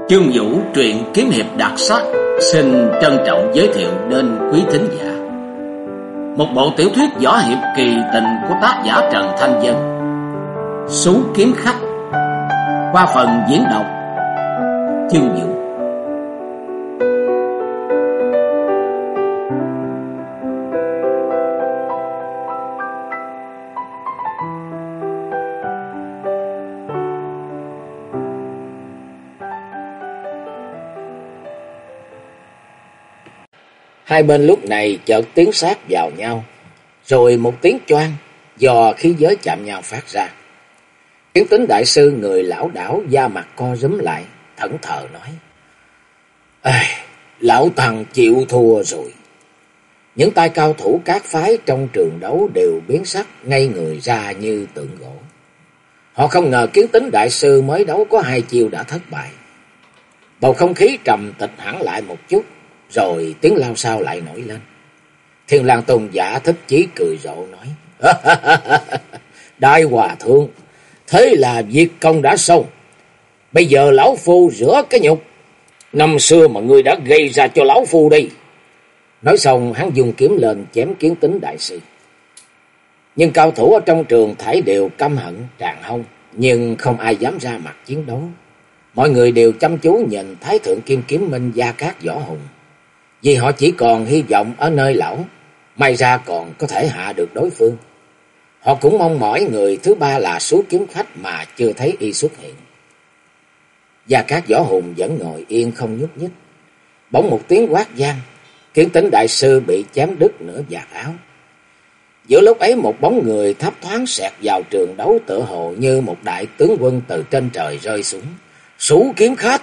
Chương Vũ truyện kiếm hiệp đặc sắc xin trân trọng giới thiệu đến quý thính giả một bộ tiểu thuyết võ hiệp kỳ tình của tác giả Trần Thanh Vân, Sú Kiếm Khách, qua phần diễn đọc Chương Vũ. Hai bên lúc này chợt tiến sát vào nhau, rồi một tiếng choang do khí giới chạm nhau phát ra. Kiến Tính đại sư người lão đảo, da mặt co rúm lại, thẫn thờ nói: Lão Tăng chịu thua rồi. Những tay cao thủ các phái trong trường đấu đều biến sắc, ngây người ra như tượng gỗ. Họ không ngờ Kiến Tính đại sư mới đấu có 2 chiêu đã thất bại. Bầu không khí trầm tịch hẳn lại một chút, rồi tiếng lao xao lại nổi lên. Thiên Lang Tôn giả thích chí cười rộ nói: Đại hòa thượng, thế là việc công đã xong. Bây giờ lão phu rửa cái nhục năm xưa mà ngươi đã gây ra cho lão phu đi. Nói xong hắn dùng kiếm lên chém Kiến Tính đại sư. Nhưng cao thủ ở trong trường thảy đều căm hận tràn hông, nhưng không ai dám ra mặt chiến đấu. Mọi người đều chăm chú nhìn Thái thượng Kim Kiếm Minh Gia Cát Võ Hùng, vì họ chỉ còn hy vọng ở nơi lão, may ra còn có thể hạ được đối phương. Họ cũng mong mỏi người thứ ba là Sú Kiếm Khách mà chưa thấy y xuất hiện. Gia Cát Võ Hùng vẫn ngồi yên không nhúc nhích. Bỗng một tiếng quát vang, Kiến Tính đại sư bị chém đứt nửa vạt áo. Giữa lúc ấy một bóng người thấp thoáng xẹt vào trường đấu, tựa hồ như một đại tướng quân từ trên trời rơi xuống. Sú Kiếm Khách,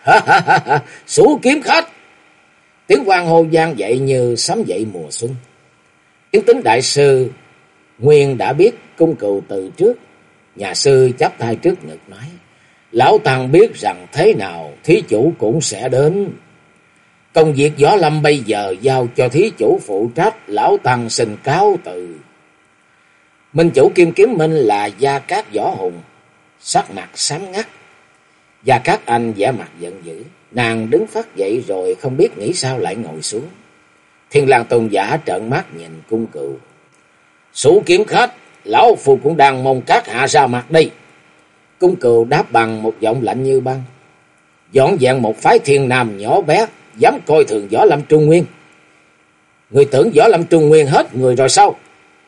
Sú Kiếm Khách! Tiếng hoan hô vang dậy như sấm dậy mùa xuân. Kiến Tính đại sư nguyên đã biết cung cừu từ trước. Nhà sư chắp tay trước ngực nói: Lão Tăng biết rằng thế nào thí chủ cũng sẽ đến. Công việc võ lâm bây giờ giao cho thí chủ phụ trách, lão Tăng xin cáo từ. Minh chủ Kim Kiếm Minh là Gia Cát Võ Hùng, sắc mặt xám ngắt. Gia Cát Anh vẻ mặt giận dữ, nàng đứng phát dậy rồi không biết nghĩ sao lại ngồi xuống. Thiên Lang Tôn giả trợn mắt nhìn cung cừu: Sú Kiếm Khách, lão phu cũng đang mong các hạ ra mặt đi. Cung cừu đáp bằng một giọng lạnh như băng: Dọn dẹn một phái Thiên Nam nhỏ bé, dám coi thường võ lâm Trung Nguyên. Người tưởng võ lâm Trung Nguyên hết người rồi sao?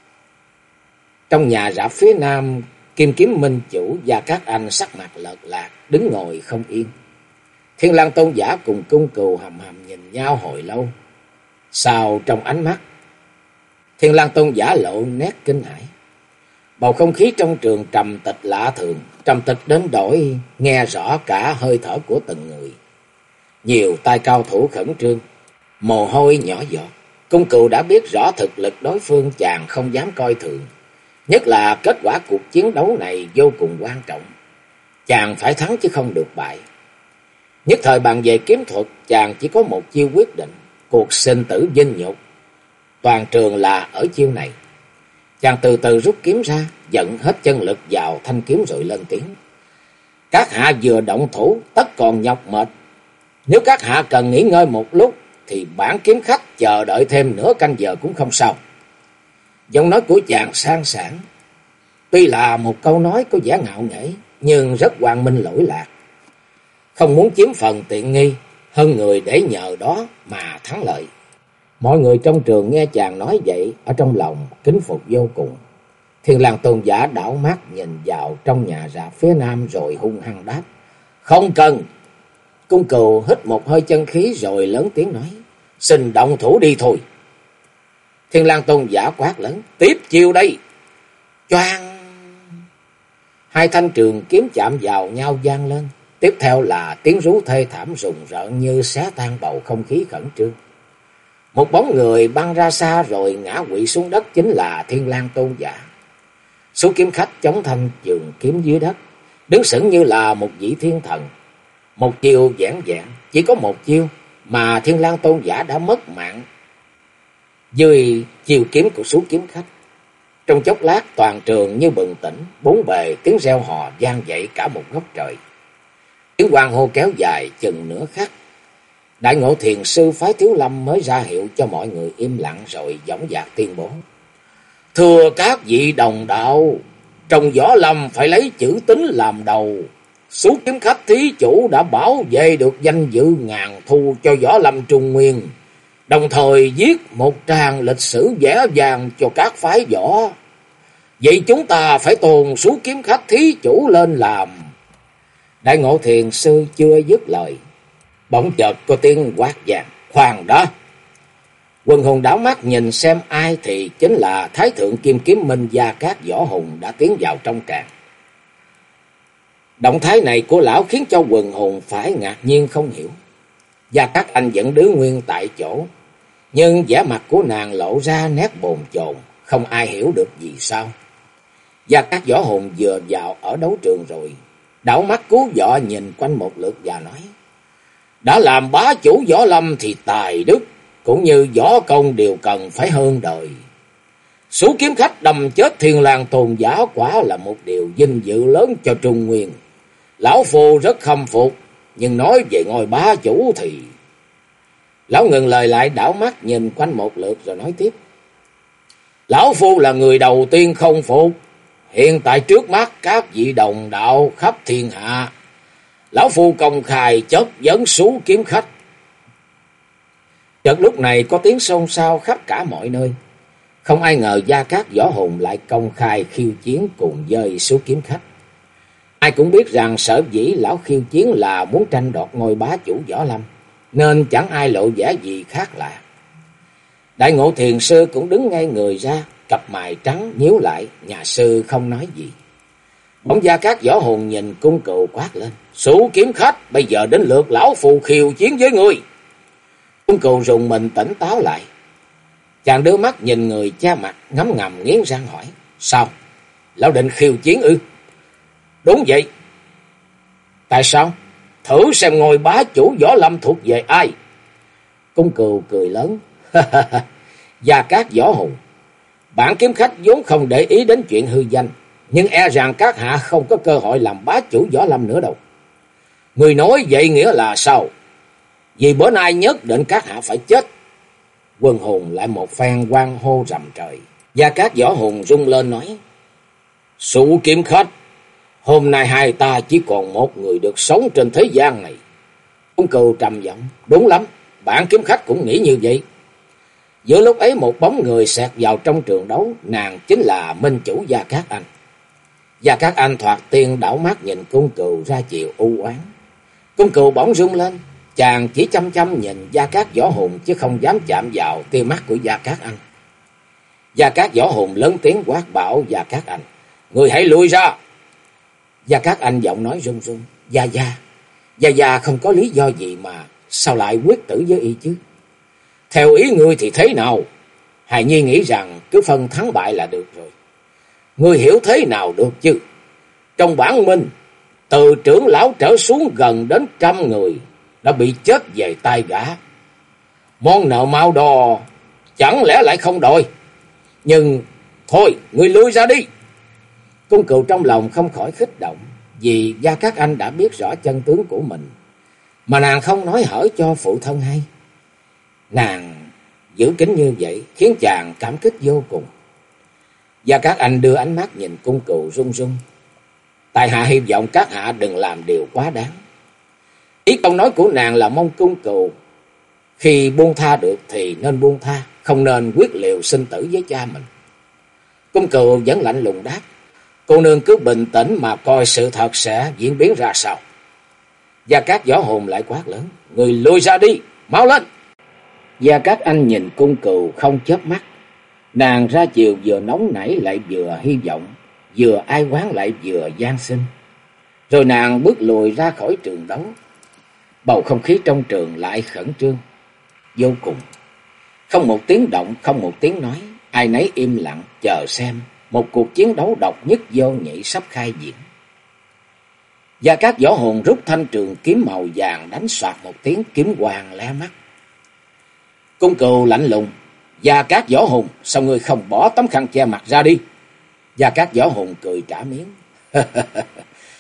Trong nhà rạp phía nam, Kim Kiếm Minh chủ Gia Cát Anh sắc mặt lợt lạc, đứng ngồi không yên. Thiên Lang Tôn giả cùng cung cừu hầm hầm nhìn nhau hồi lâu. Sau trong ánh mắt Thiên Lang Tôn giả lộ nét kinh hãi. Bầu không khí trong trường trầm tịch lạ thường, trầm tịch đến đổi nghe rõ cả hơi thở của từng người. Nhiều tay cao thủ khẩn trương, mồ hôi nhỏ giọt. Cung cừu đã biết rõ thực lực đối phương, chàng không dám coi thường. Nhất là kết quả cuộc chiến đấu này vô cùng quan trọng. Chàng phải thắng chứ không được bại. Nhất thời bàn về kiếm thuật, chàng chỉ có một chiêu quyết định, cuộc sinh tử vinh nhục. Toàn trường là ở chiêu này. Chàng từ từ rút kiếm ra, dẫn hết chân lực vào thanh kiếm rồi lên tiếng: Các hạ vừa động thủ tất còn nhọc mệt. Nếu các hạ cần nghỉ ngơi một lúc thì bản kiếm khách chờ đợi thêm nửa canh giờ cũng không sao. Giọng nói của chàng sang sảng, tuy là một câu nói có vẻ ngạo nghễ, nhưng rất quang minh lỗi lạc. Không muốn chiếm phần tiện nghi hơn người để nhờ đó mà thắng lợi. Mọi người trong trường nghe chàng nói vậy, ở trong lòng kính phục vô cùng. Thiên Lang Tôn giả đảo mắt nhìn vào trong nhà rạp phía nam rồi hung hăng đáp: Không cần. Cung cừu hít một hơi chân khí rồi lớn tiếng nói: Xin động thủ đi thôi. Thiên Lang Tôn giả quát lớn: Tiếp chiêu đây. Choang! Hai thanh trường kiếm chạm vào nhau vang lên. Tiếp theo là tiếng rú thê thảm rùng rợn như xé tan bầu không khí khẩn trương. Một bóng người băng ra xa rồi ngã quỵ xuống đất, chính là Thiên Lang Tôn giả. Sú Kiếm Khách chống thanh trường kiếm dưới đất, đứng sững như là một vị thiên thần. Một chiêu vẻn vẹn, chỉ có một chiêu mà Thiên Lang Tôn giả đã mất mạng dưới chiêu kiếm của Sú Kiếm Khách. Trong chốc lát toàn trường như bừng tỉnh, bốn bề tiếng reo hò vang dậy cả một góc trời. Tiếng hoan hô kéo dài chừng nửa khắc. Đại Ngộ Thiền Sư phái Thiếu Lâm mới ra hiệu cho mọi người im lặng rồi dõng dạc tuyên bố: Thưa các vị đồng đạo, trong võ lâm phải lấy chữ tín làm đầu. Số kiếm khách thí chủ đã bảo vệ được danh dự ngàn thu cho võ lâm Trung Nguyên, đồng thời viết một trang lịch sử vẻ vang cho các phái võ. Vậy chúng ta phải tôn số kiếm khách thí chủ lên làm. Đại Ngộ Thiền Sư chưa dứt lời, bỗng chợt có tiếng quát vang: Khoan đó! Quần hùng đảo mắt nhìn xem ai thì chính là Thái Thượng Kim Kiếm Minh Gia Cát Võ Hùng đã tiến vào trong tràng. Động thái này của lão khiến cho quần hùng phải ngạc nhiên không hiểu. Gia Cát Anh vẫn đứng nguyên tại chỗ, nhưng vẻ mặt của nàng lộ ra nét bồn chồn, không ai hiểu được vì sao. Gia Cát Võ Hùng vừa vào ở đấu trường rồi, đảo mắt cứu võ nhìn quanh một lượt và nói: Đã làm bá chủ võ lâm thì tài đức cũng như võ công đều cần phải hơn đời. Số kiếm khách đâm chết Thiên Lang Tôn giả quả là một điều vinh dự lớn cho Trung Nguyên. Lão phu rất khâm phục, nhưng nói về ngôi bá chủ thì... Lão ngừng lời lại, đảo mắt nhìn quanh một lượt rồi nói tiếp: Lão phu là người đầu tiên không phục. Hiện tại trước mắt các vị đồng đạo khắp thiên hạ, lão phu công khai chất vấn số kiếm khách. Chợt lúc này có tiếng xôn xao khắp cả mọi nơi. Không ai ngờ Gia Cát Võ Hùng lại công khai khiêu chiến cùng với số kiếm khách. Ai cũng biết rằng sở dĩ lão khiêu chiến là muốn tranh đoạt ngôi bá chủ võ lâm, nên chẳng ai lộ vẻ gì khác lạ. Đại Ngộ Thiền Sư cũng đứng ngay người ra, cặp mày trắng nhíu lại, nhà sư không nói gì. Bỗng Gia Cát Võ Hùng nhìn Cung Cừu quát lên: Số kiếm khách, bây giờ đến lượt lão phù khiêu chiến với ngươi. Cung Cừu rùng mình tỉnh táo lại. Chàng đưa mắt nhìn người cha mặt, ngấm ngầm nghiến răng hỏi: Sao? Lão định khiêu chiến ư? Đúng vậy. Tại sao? Thử xem ngôi bá chủ võ lâm thuộc về ai. Cung Cừu cười lớn: Gia Cát Võ Hùng, bản kiếm khách vốn không để ý đến chuyện hư danh, nhưng e rằng các hạ không có cơ hội làm bá chủ võ lâm nữa đâu. Người nói vậy nghĩa là sao? Vì bữa nay nhất định các hạ phải chết. Quần hùng lại một phen hoan hô rầm trời. Gia Cát Võ Hùng rung lên nói: Số kiếm khách, hôm nay hai ta chỉ còn một người được sống trên thế gian này. Cung Cừu trầm giọng: Đúng lắm, bản kiếm khách cũng nghĩ như vậy. Giữa lúc ấy một bóng người xẹt vào trong trường đấu, nàng chính là minh chủ Gia Cát Anh. Gia Cát Anh thoạt tiên đảo mắt nhìn Cung Cừu ra chiều u oán. Cung Cừu bỗng rung lên, chàng chỉ chăm chăm nhìn Gia Cát Võ Hùng chứ không dám chạm vào tia mắt của Gia Cát Anh. Gia Cát Võ Hùng lớn tiếng quát bảo Gia Cát Anh: Người hãy lui ra. Gia Cát Anh giọng nói run run: Gia Gia không có lý do gì mà sao lại quyết tử với y chứ? Theo ý ngươi thì thế nào? Hài Nhi nghĩ rằng cứ phân thắng bại là được rồi. Ngươi hiểu thế nào được chứ? Trong bản minh, từ trưởng lão trở xuống gần đến 100 người đã bị chết về tay gã. Món nợ mau đò chẳng lẽ lại không đòi? Nhưng thôi, ngươi lui ra đi. Cung Cừu trong lòng không khỏi khích động, vì Gia Cát Anh đã biết rõ chân tướng của mình, mà nàng không nói hở cho phụ thân hay. Nàng giữ kín như vậy khiến chàng cảm kích vô cùng. Gia Cát Anh đưa ánh mắt nhìn Cung Cừu run run: Tại hạ hy vọng các hạ đừng làm điều quá đáng. Ý câu nói của nàng là mong Cung Cừu khi buông tha được thì nên buông tha, không nên quyết liều sinh tử với cha mình. Cung Cừu vẫn lạnh lùng đáp: Cô nương cứ bình tĩnh mà coi sự thật sẽ diễn biến ra sao. Gia Cát Võ Hùng lại quát lớn: Người lui ra đi, mau lên. Gia Cát Anh nhìn Cung Cừu không chớp mắt. Nàng ra chiều vừa nóng nảy lại vừa hy vọng, vừa ai oán lại vừa van xin. Rồi nàng bước lùi ra khỏi trường đấu. Bầu không khí trong trường lại khẩn trương vô cùng. Không một tiếng động, không một tiếng nói, ai nấy im lặng chờ xem một cuộc chiến đấu độc nhất vô nhị sắp khai diễn. Gia Cát Võ Hùng rút thanh trường kiếm màu vàng đánh soạt một tiếng, kiếm quang lé mắt. Cung Cừu lạnh lùng: Gia Cát Võ Hùng, sao ngươi không bỏ tấm khăn che mặt ra đi? Gia Cát Võ Hùng cười trả miếng: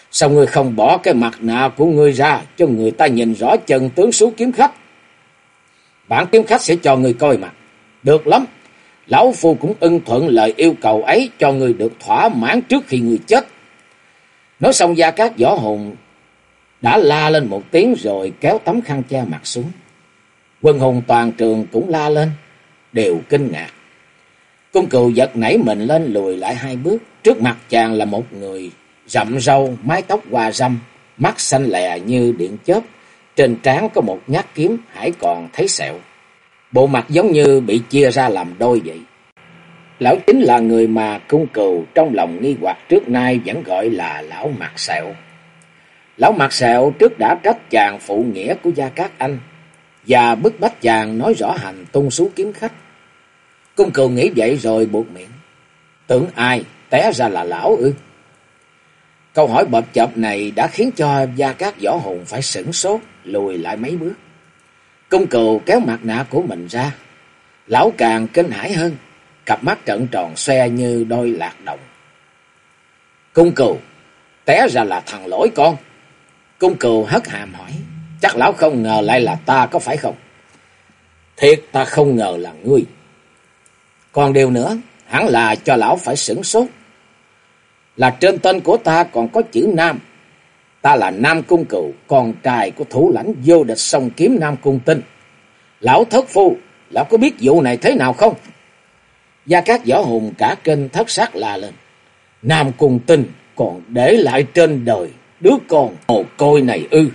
Sao ngươi không bỏ cái mặt nạ của ngươi ra cho người ta nhìn rõ chân tướng số kiếm khách? Bản kiếm khách sẽ cho ngươi coi mặt. Được lắm, lão phu cũng ưng thuận lời yêu cầu ấy cho ngươi được thỏa mãn trước khi ngươi chết. Nói xong Gia Cát Võ Hùng đã la lên một tiếng rồi kéo tấm khăn che mặt xuống. Quân hùng toàn trường cũng la lên, đều kinh ngạc. Cung Cừu giật nảy mình lên lùi lại 2 bước. Trước mặt chàng là một người rậm râu, mái tóc hoa râm, mắt xanh lè như điện chớp. Trên trán có một nhát kiếm hãy còn thấy sẹo. Bộ mặt giống như bị chia ra làm đôi vậy. Lão chính là người mà Cung Cừu trong lòng nghi hoặc trước nay vẫn gọi là lão mặt sẹo. Lão mặt sẹo trước đã trách chàng phụ nghĩa của Gia Cát Anh và bức bách chàng nói rõ hành tung số kiếm khách. Cung Cừu nghĩ vậy rồi buột miệng. Tưởng ai, té ra là lão ư? Câu hỏi bập chợp này đã khiến cho Gia Cát Võ Hùng phải sửng sốt, lùi lại mấy bước. Cung Cừu kéo mặt nạ của mình ra. Lão càng kinh hãi hơn, cặp mắt trợn tròn xoe như đôi lạc đồng. Cung Cừu, té ra là thằng Lỗi con. Cung Cừu hất hàm hỏi. Chắc lão không ngờ lại là ta có phải không? Thiệt ta không ngờ là ngươi. Còn điều nữa, hẳn là cho lão phải sửng sốt. Là trên tên của ta còn có chữ Nam. Ta là Nam Cung Cừu, con trai của thủ lãnh vô địch song kiếm Nam Cung Tinh. Lão thất phu, lão có biết vụ này thế nào không? Gia Cát Võ Hùng cả kinh thất sắc la lên. Nam Cung Tinh còn để lại trên đời đứa con mồ côi này ư?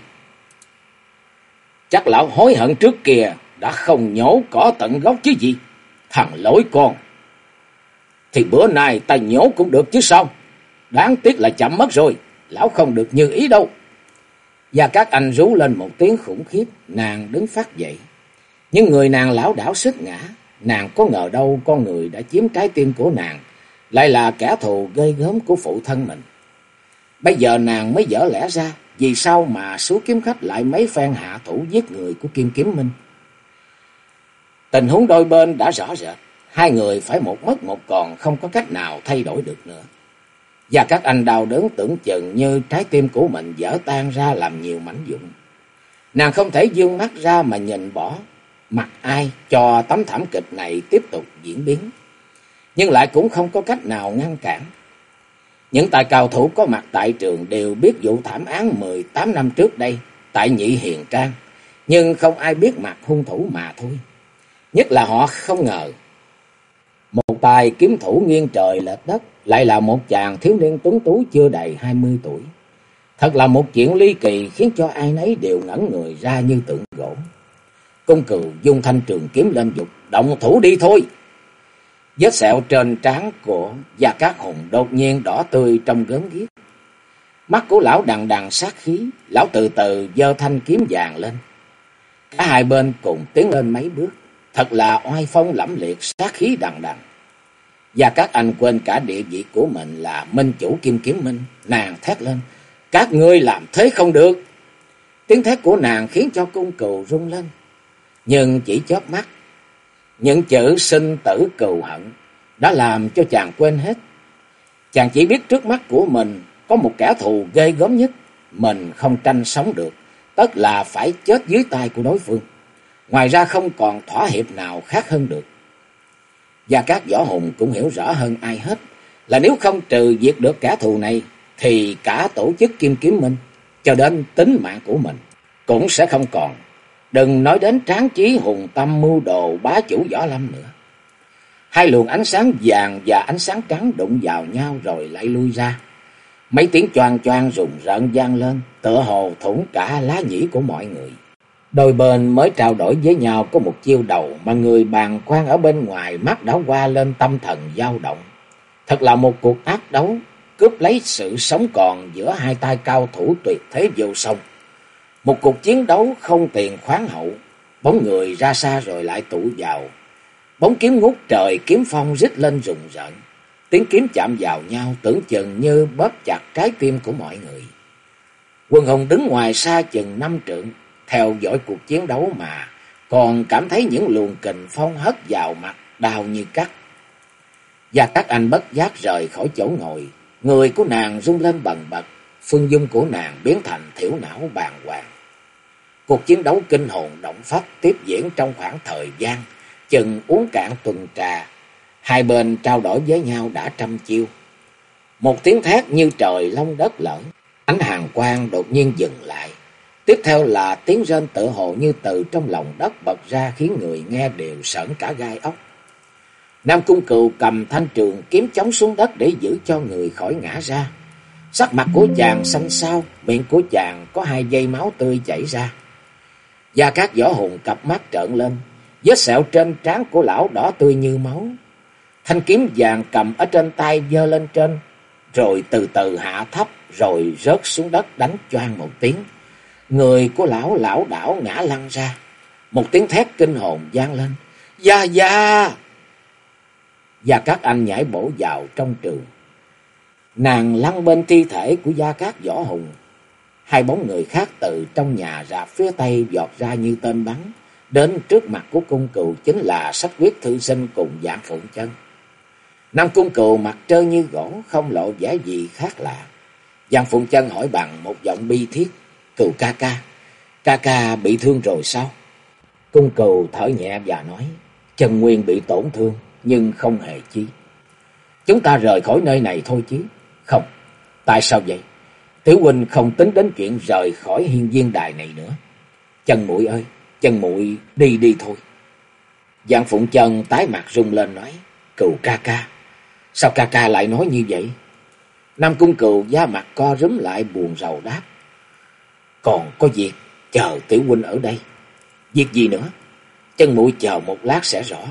Chắc lão hối hận trước kia đã không nhổ cỏ tận gốc chứ gì. Thằng Lỗi con. Thì bữa nay ta nhổ cũng được chứ sao? Đáng tiếc là chậm mất rồi. Lão không được như ý đâu. Gia Cát Anh rú lên một tiếng khủng khiếp. Nàng đứng phát dậy. Nhưng người nàng lảo đảo sít ngã. Nàng có ngờ đâu con người đã chiếm trái tim của nàng lại là kẻ thù ghê gớm của phụ thân mình. Bây giờ nàng mới dở lẽ ra. Vì sao mà số kiếm khách lại mấy phen hạ thủ giết người của Kim Kiếm Minh? Tình huống đôi bên đã rõ rệt. Hai người phải một mất một còn, không có cách nào thay đổi được nữa. Và các anh đau đớn tưởng chừng như trái tim của mình vỡ tan ra làm nhiều mảnh vụn. Nàng không thể dương mắt ra mà nhìn bỏ mặt ai cho tấm thảm kịch này tiếp tục diễn biến. Nhưng lại cũng không có cách nào ngăn cản. Những tài cao thủ có mặt tại trường đều biết vụ thảm án 18 năm trước đây tại Nhị Hiền Trang. Nhưng không ai biết mặt hung thủ mà thôi. Nhất là họ không ngờ một tài kiếm thủ nghiêng trời lệch đất lại là một chàng thiếu niên tuấn tú chưa đầy 20 tuổi. Thật là một chuyện ly kỳ khiến cho ai nấy đều ngẩn người ra như tượng gỗ. Cung Cừu dung thanh trường kiếm lên dục, động thủ đi thôi. Vết sẹo trên trán của Gia Cát Hùng đột nhiên đỏ tươi trong gớm ghiếc. Mắt của lão đằng đằng sát khí, lão từ từ giơ thanh kiếm vàng lên. Cả hai bên cùng tiến lên mấy bước, thật là oai phong lẫm liệt, sát khí đằng đằng. Gia Cát Anh quên cả địa vị của mình là minh chủ Kim Kiếm Minh, nàng thét lên: "Các ngươi làm thế không được!" Tiếng thét của nàng khiến cho Cung Cừu rung lên, nhưng chỉ chớp mắt, những chữ sinh tử cừu hận đã làm cho chàng quên hết. Chàng chỉ biết trước mắt của mình có một kẻ thù ghê gớm nhất, mình không tranh sống được, tất là phải chết dưới tay của đối phương. Ngoài ra không còn thỏa hiệp nào khác hơn được. Gia Cát Võ Hùng cũng hiểu rõ hơn ai hết là nếu không trừ diệt được kẻ thù này thì cả tổ chức Kim Kiếm Minh cho đến tính mạng của mình cũng sẽ không còn. Đừng nói đến tráng chí hùng tâm mưu đồ bá chủ võ lâm nữa. Hai luồng ánh sáng vàng và ánh sáng trắng đụng vào nhau rồi lại lui ra. Mấy tiếng choang choang rùng rợn vang lên, tựa hồ thủng cả lá nhĩ của mọi người. Đôi bên mới trao đổi với nhau có một chiêu đầu mà người bàng quan ở bên ngoài mắt đã qua lên tâm thần dao động. Thật là một cuộc ác đấu, cướp lấy sự sống còn giữa hai tay cao thủ tuyệt thế vô song. Một cuộc chiến đấu không tiền khoáng hậu, bóng người ra xa rồi lại tụ vào. Bóng kiếm ngút trời, kiếm phong rít lên rùng rợn. Tiếng kiếm chạm vào nhau tưởng chừng như bóp chặt trái tim của mọi người. Quần hùng đứng ngoài xa chừng 5 trượng, theo dõi cuộc chiến đấu mà còn cảm thấy những luồng kình phong hất vào mặt đau như cắt. Và các anh bất giác rời khỏi chỗ ngồi, người của nàng rung lên bần bật, Phương dung của nàng biến thành thiểu não bàng hoàng. Cuộc chiến đấu kinh hồn động phách tiếp diễn trong khoảng thời gian chừng uống cạn tuần trà. Hai bên trao đổi với nhau đã trăm chiêu. Một tiếng thét như trời long đất lở. Ánh hàn quang đột nhiên dừng lại. Tiếp theo là tiếng rên tựa hồ như từ trong lòng đất bật ra, khiến người nghe đều sởn cả gai ốc. Nam Cung Cừu cầm thanh trường kiếm chống xuống đất để giữ cho người khỏi ngã ra. Sắc mặt của chàng xanh xao, miệng của chàng có hai dây máu tươi chảy ra. Gia Cát Võ Hùng cặp mắt trợn lên, vết sẹo trên trán của lão đỏ tươi như máu. Thanh kiếm vàng cầm ở trên tay giơ lên trên, rồi từ từ hạ thấp, rồi rớt xuống đất đánh choang một tiếng. Người của lão lảo đảo ngã lăn ra. Một tiếng thét kinh hồn vang lên. Gia Gia! Gia Cát Anh nhảy bổ vào trong trường. Nàng lăn bên thi thể của Gia Cát Võ Hùng. Hai bóng người khác từ trong nhà rạp phía tây vọt ra như tên bắn. Đến trước mặt của Cung Cừu chính là Sách Quyết Thư Sinh cùng Vạn Phụng Chân. Nam Cung Cừu mặt trơ như gỗ, không lộ vẻ gì khác lạ. Vạn Phụng Chân hỏi bằng một giọng bi thiết. Cừu ca ca bị thương rồi sao? Cung Cừu thở nhẹ và nói, chân nguyên bị tổn thương nhưng không hề chi. Chúng ta rời khỏi nơi này thôi chứ? Không. Tại sao vậy? Tiểu huynh không tính đến chuyện rời khỏi Hiên Viên Đài này nữa. Chân muội ơi, chân muội đi thôi. Vạn Phụng Chân tái mặt rung lên nói, Cừu ca, sao ca lại nói như vậy? Nam Cung Cừu da mặt co rúm lại buồn rầu đáp, còn có việc, chờ tiểu huynh ở đây. Việc gì nữa? Chân muội chờ một lát sẽ rõ.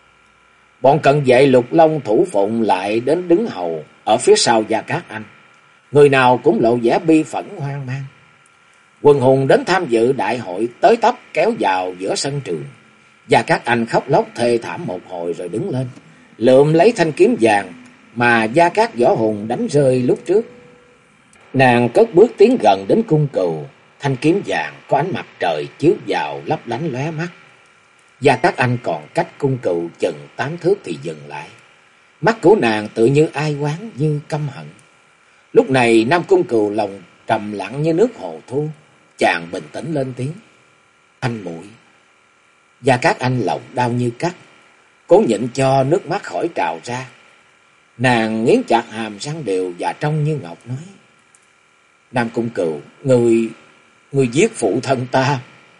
Bọn cận vệ Lục Long Thủ Phụng lại đến đứng hầu ở phía sau Gia Cát Anh. Người nào cũng lộ vẻ bi phẫn hoang mang. Quần hùng đến tham dự đại hội tới tấp kéo vào giữa sân trường. Gia Cát Anh khóc lóc thê thảm một hồi rồi đứng lên, lượm lấy thanh kiếm vàng mà Gia Cát Võ Hùng đánh rơi lúc trước. Nàng cất bước tiến gần đến Cung Cừu. Thanh kiếm vàng có ánh mặt trời chiếu vào lấp lánh lóe mắt. Gia Cát Anh còn cách Cung Cừu chừng 8 thước thì dừng lại. Mắt của nàng tự như ai oán, như căm hận. Lúc này Nam Cung Cừu lòng trầm lặng như nước hồ thu. Chàng bình tĩnh lên tiếng, anh muội. Gia Cát Anh lòng đau như cắt, cố nhịn cho nước mắt khỏi trào ra. Nàng nghiến chặt hàm răng đều và trông như ngọc nói, Nam Cung Cừu, người giết phụ thân ta.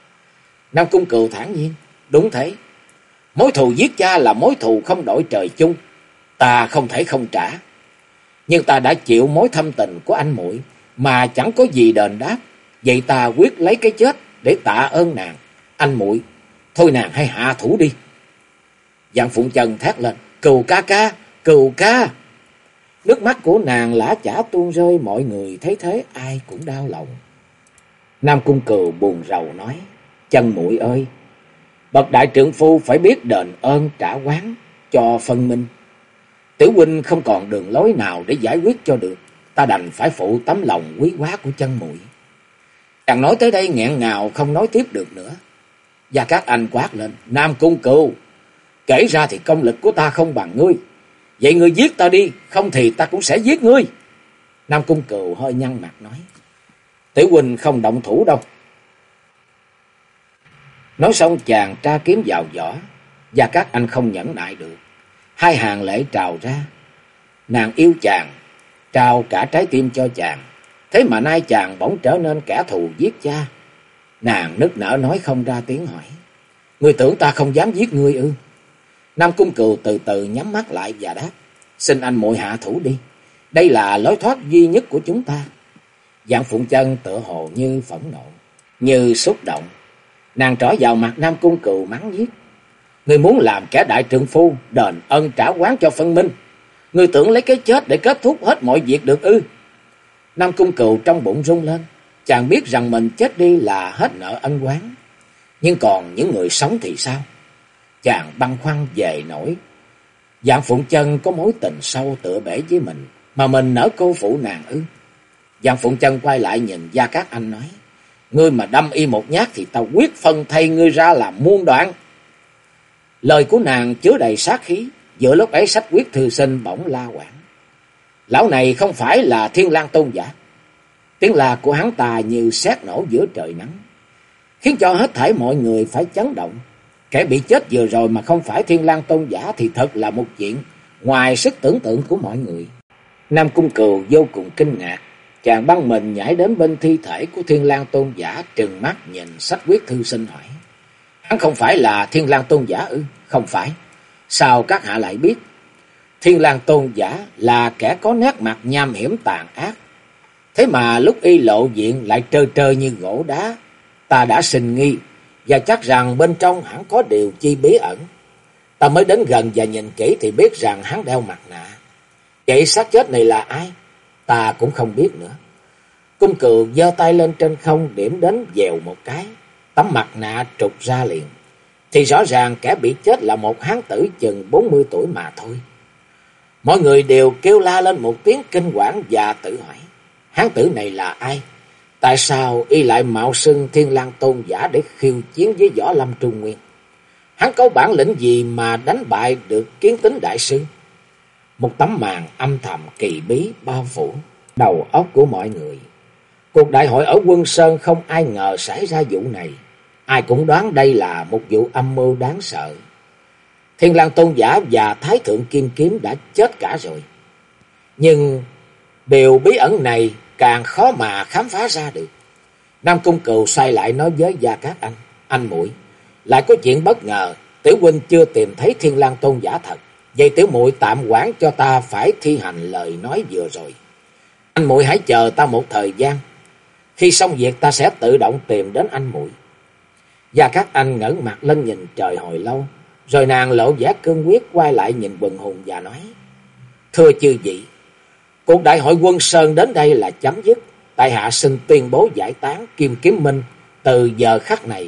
Nam Cung Cừu thản nhiên, đúng thế. Mối thù giết cha là mối thù không đổi trời chung. Ta không thể không trả. Nhưng ta đã chịu mối thâm tình của anh muội mà chẳng có gì đền đáp. Vậy ta quyết lấy cái chết để tạ ơn nàng. Anh muội, thôi nàng hãy hạ thủ đi. Vạn Phụng Chân thét lên, Cừu ca. Nước mắt của nàng lã chả tuôn rơi, mọi người thấy thế ai cũng đau lòng. Nam Cung Cừu buồn rầu nói, Chân muội ơi, bậc đại trượng phu phải biết đền ơn trả oán cho phân minh. Tiểu huynh không còn đường lối nào để giải quyết cho được, ta đành phải phụ tấm lòng quý hóa của chân muội. Chàng nói tới đây nghẹn ngào không nói tiếp được nữa. Gia Cát Anh quát lên, Nam Cung Cừu, kể ra thì công lực của ta không bằng ngươi. Vậy ngươi giết ta đi, không thì ta cũng sẽ giết ngươi. Nam Cung Cừu hơi nhăn mặt nói, tiểu huynh không động thủ đâu. Nói xong chàng tra kiếm vào vỏ. Gia Cát Anh không nhẫn nại được, hai hàng lệ trào ra. Nàng yêu chàng, trao cả trái tim cho chàng, thế mà nay chàng bỗng trở nên kẻ thù giết cha. Nàng nức nở nói không ra tiếng, hỏi, ngươi tưởng ta không dám giết ngươi ư? Nam Cung Cừu từ từ nhắm mắt lại và đáp, xin anh muội hạ thủ đi, đây là lối thoát duy nhất của chúng ta. Vạn Phụng Chân tựa hồ như phẫn nộ, như xúc động. Nàng trỏ vào mặt Nam Cung Cừu mắng nhiếc, ngươi muốn làm kẻ đại trượng phu đền ân trả oán cho phân minh, ngươi tưởng lấy cái chết để kết thúc hết mọi việc được ư? Nam Cung Cừu trong bụng rung lên, chàng biết rằng mình chết đi là hết nợ ân oán, nhưng còn những người sống thì sao? Chàng băn khoăn về nỗi Vạn Phụng Chân có mối tình sâu tựa bể với mình, mà mình nỡ cô phụ nàng ư? Vạn Phụng Chân quay lại nhìn Gia Cát Anh nói, ngươi mà đâm y một nhát thì tao quyết phân thây ngươi ra làm muôn đoạn. Lời của nàng chứa đầy sát khí. Giữa lúc ấy Sách Quyết Thư Sinh bỗng la quảng, lão này không phải là Thiên Lang tôn giả? Tiếng la của hắn ta như sét nổ giữa trời nắng, khiến cho hết thảy mọi người phải chấn động. Kẻ bị chết vừa rồi mà không phải Thiên Lang Tôn giả thì thật là một chuyện ngoài sức tưởng tượng của mọi người. Nam Cung Cừu vô cùng kinh ngạc, chàng băng mình nhảy đến bên thi thể của Thiên Lang Tôn giả, trừng mắt nhìn Sách Quyết Thư Sinh hỏi: Hắn không phải là Thiên Lang Tôn giả ư? Không phải. Sao các hạ lại biết? Thiên Lang Tôn giả là kẻ có nét mặt nham hiểm tàn ác, thế mà lúc y lộ diện lại trơ trơ như gỗ đá. Ta đã sinh nghi và chắc rằng bên trong hẳn có điều chi bí ẩn. Ta mới đến gần và nhìn kỹ thì biết rằng hắn đeo mặt nạ. Vậy xác chết này là ai? Ta cũng không biết nữa. Cung Cừu giơ tay lên trên không, điểm đến dèo một cái, tấm mặt nạ trục ra liền. Thì rõ ràng kẻ bị chết là một hán tử chừng 40 tuổi mà thôi. Mọi người đều kêu la lên một tiếng kinh quản và tự hỏi: hán tử này là ai? Tại sao y lại mạo xưng Thiên Lang Tôn giả để khiêu chiến với Võ Lâm Trung Nguyên? Hắn có bản lĩnh gì mà đánh bại được Kiến Tính đại sư? Một tấm màn âm thầm kỳ bí bao phủ đầu óc của mọi người. Cuộc đại hội ở Quân Sơn không ai ngờ xảy ra vụ này. Ai cũng đoán đây là một vụ âm mưu đáng sợ. Thiên Lang Tôn giả và Thái Thượng Kim Kiếm đã chết cả rồi. Nhưng điều bí ẩn này càng khó mà khám phá ra được. Nam Cung Cừu xoay lại nói với Gia Cát Anh: anh muội, lại có chuyện bất ngờ. Tiểu huynh chưa tìm thấy Thiên Lang Tôn giả thật. Vậy tiểu muội tạm quản cho ta phải thi hành lời nói vừa rồi. Anh muội hãy chờ ta một thời gian. Khi xong việc ta sẽ tự động tìm đến anh muội. Gia Cát Anh ngẩng mặt lên nhìn trời hồi lâu, rồi nàng lộ vẻ cương quyết quay lại nhìn Quần Hùng và nói: thưa chư vị, cuộc đại hội Quân Sơn đến đây là chấm dứt. Tại hạ xin tuyên bố giải tán Kim Kiếm Minh từ giờ khắc này.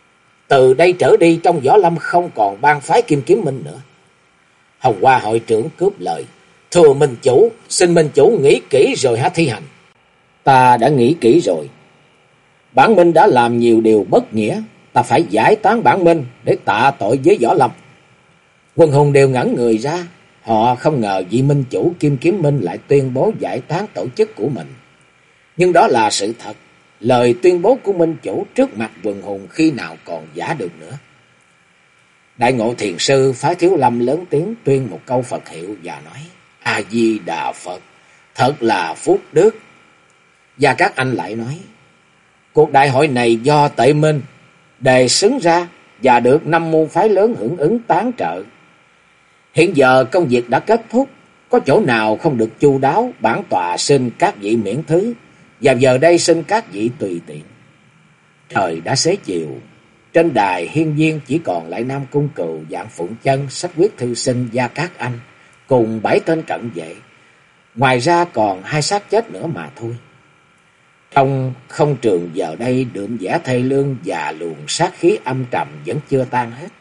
Từ đây trở đi trong Võ Lâm không còn bang phái Kim Kiếm Minh nữa. Hồng Hoa hội trưởng cướp lời: thưa Minh chủ, xin Minh chủ nghĩ kỹ rồi hãy thi hành. Ta đã nghĩ kỹ rồi. Bản Minh đã làm nhiều điều bất nghĩa, ta phải giải tán Bản Minh để tạ tội với Võ Lâm. Quần hùng đều ngẩn người ra, họ không ngờ vị Minh chủ Kim Kiếm Minh lại tuyên bố giải tán tổ chức của mình. Nhưng đó là sự thật, lời tuyên bố của Minh chủ trước mặt quần hùng khi nào còn giả được nữa. Đại Ngộ Thiền Sư Phái Thiếu Lâm lớn tiếng tuyên một câu Phật hiệu và nói: A Di Đà Phật, thật là phúc đức. Và các anh lại nói: cuộc đại hội này do Tệ Minh đề xướng ra và được 5 môn phái lớn hưởng ứng tán trợ. Hiện giờ công việc đã kết thúc, có chỗ nào không được chu đáo, bản tọa xin các vị miễn thứ, và giờ đây xin các vị tùy tiện. Trời đã xế chiều, trên đài hiên viên chỉ còn lại Nam Cung Cừu, Vạn Phụng Chân, Sách Quyết Thư Sinh, Gia Cát Anh cùng 7 tên cận vệ. Ngoài ra còn 2 xác chết nữa mà thôi. Trong không trường giờ đây đượm vẻ thê lương và luồng sát khí âm trầm vẫn chưa tan hết.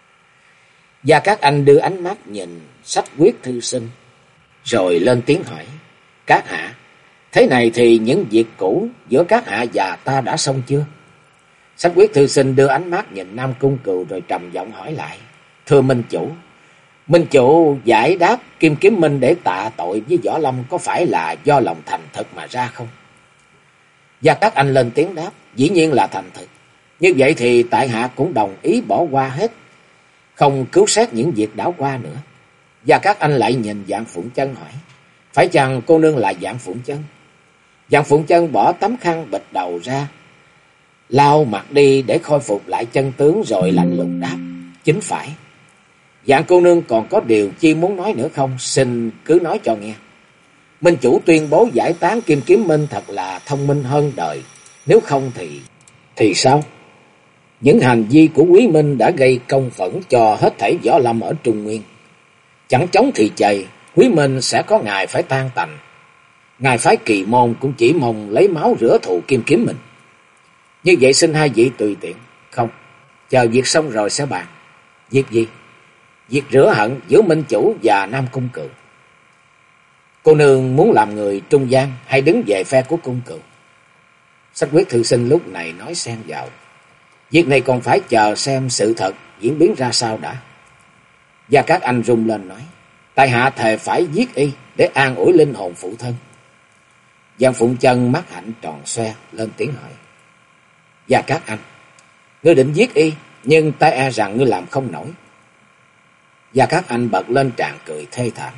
Gia Cát Anh đưa ánh mắt nhìn Sách Quyết Thư Sinh, rồi lên tiếng hỏi: các hạ, thế này thì những việc cũ giữa các hạ và ta đã xong chưa? Sách Quyết Thư Sinh đưa ánh mắt nhìn Nam Cung Cừu rồi trầm giọng hỏi lại: thưa Minh chủ, Minh chủ giải đáp Kim Kiếm Minh để tạ tội với Võ Lâm có phải là do lòng thành thực mà ra không? Gia Cát Anh lên tiếng đáp: dĩ nhiên là thành thực. Như vậy thì tại hạ cũng đồng ý bỏ qua hết, không cứu xét những việc đã qua nữa. Gia Cát Anh lại nhìn Vạn Phụng Chân hỏi: phải chăng cô nương là Vạn Phụng Chân? Vạn Phụng Chân bỏ tấm khăn bịt đầu ra, lau mặt đi để khôi phục lại chân tướng, rồi lạnh lùng đáp: chính phải. Vạn cô nương còn có điều chi muốn nói nữa không? Xin cứ nói cho nghe. Minh chủ tuyên bố giải tán Kim Kiếm Minh thật là thông minh hơn đời. Nếu không thì sao? Những hành vi của Quý Minh đã gây công phẫn cho hết thảy Võ Lâm ở Trung Nguyên. Chẳng chống thì chày, Quý Minh sẽ có ngày phải tan tành. Ngài phái Kỳ Môn cũng chỉ mong lấy máu rửa thù Kim Kiếm Minh. Như vậy xin hai vị tùy tiện. Không, chờ việc xong rồi sẽ bàn. Việc gì? Việc rửa hận giữa Minh chủ và Nam Cung Cừu. Cô nương muốn làm người trung gian hay đứng về phe của Cung Cừu? Sách Quyết Thư Sinh lúc này nói xen vào: việc này còn phải chờ xem sự thật diễn biến ra sao đã. Gia Cát Anh rung lên nói: tại hạ thề phải giết y để an ủi linh hồn phụ thân. Giang Phụng Chân mắt hạnh tròn xoe lên tiếng hỏi: Gia Cát Anh, ngươi định giết y, nhưng ta e rằng ngươi làm không nổi. Gia Cát Anh bật lên tràn cười thê thảm.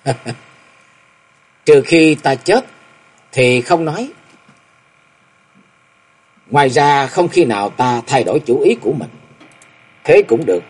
Trừ khi ta chết thì không nói. Ngoài ra không khi nào ta thay đổi chủ ý của mình. Thế cũng được.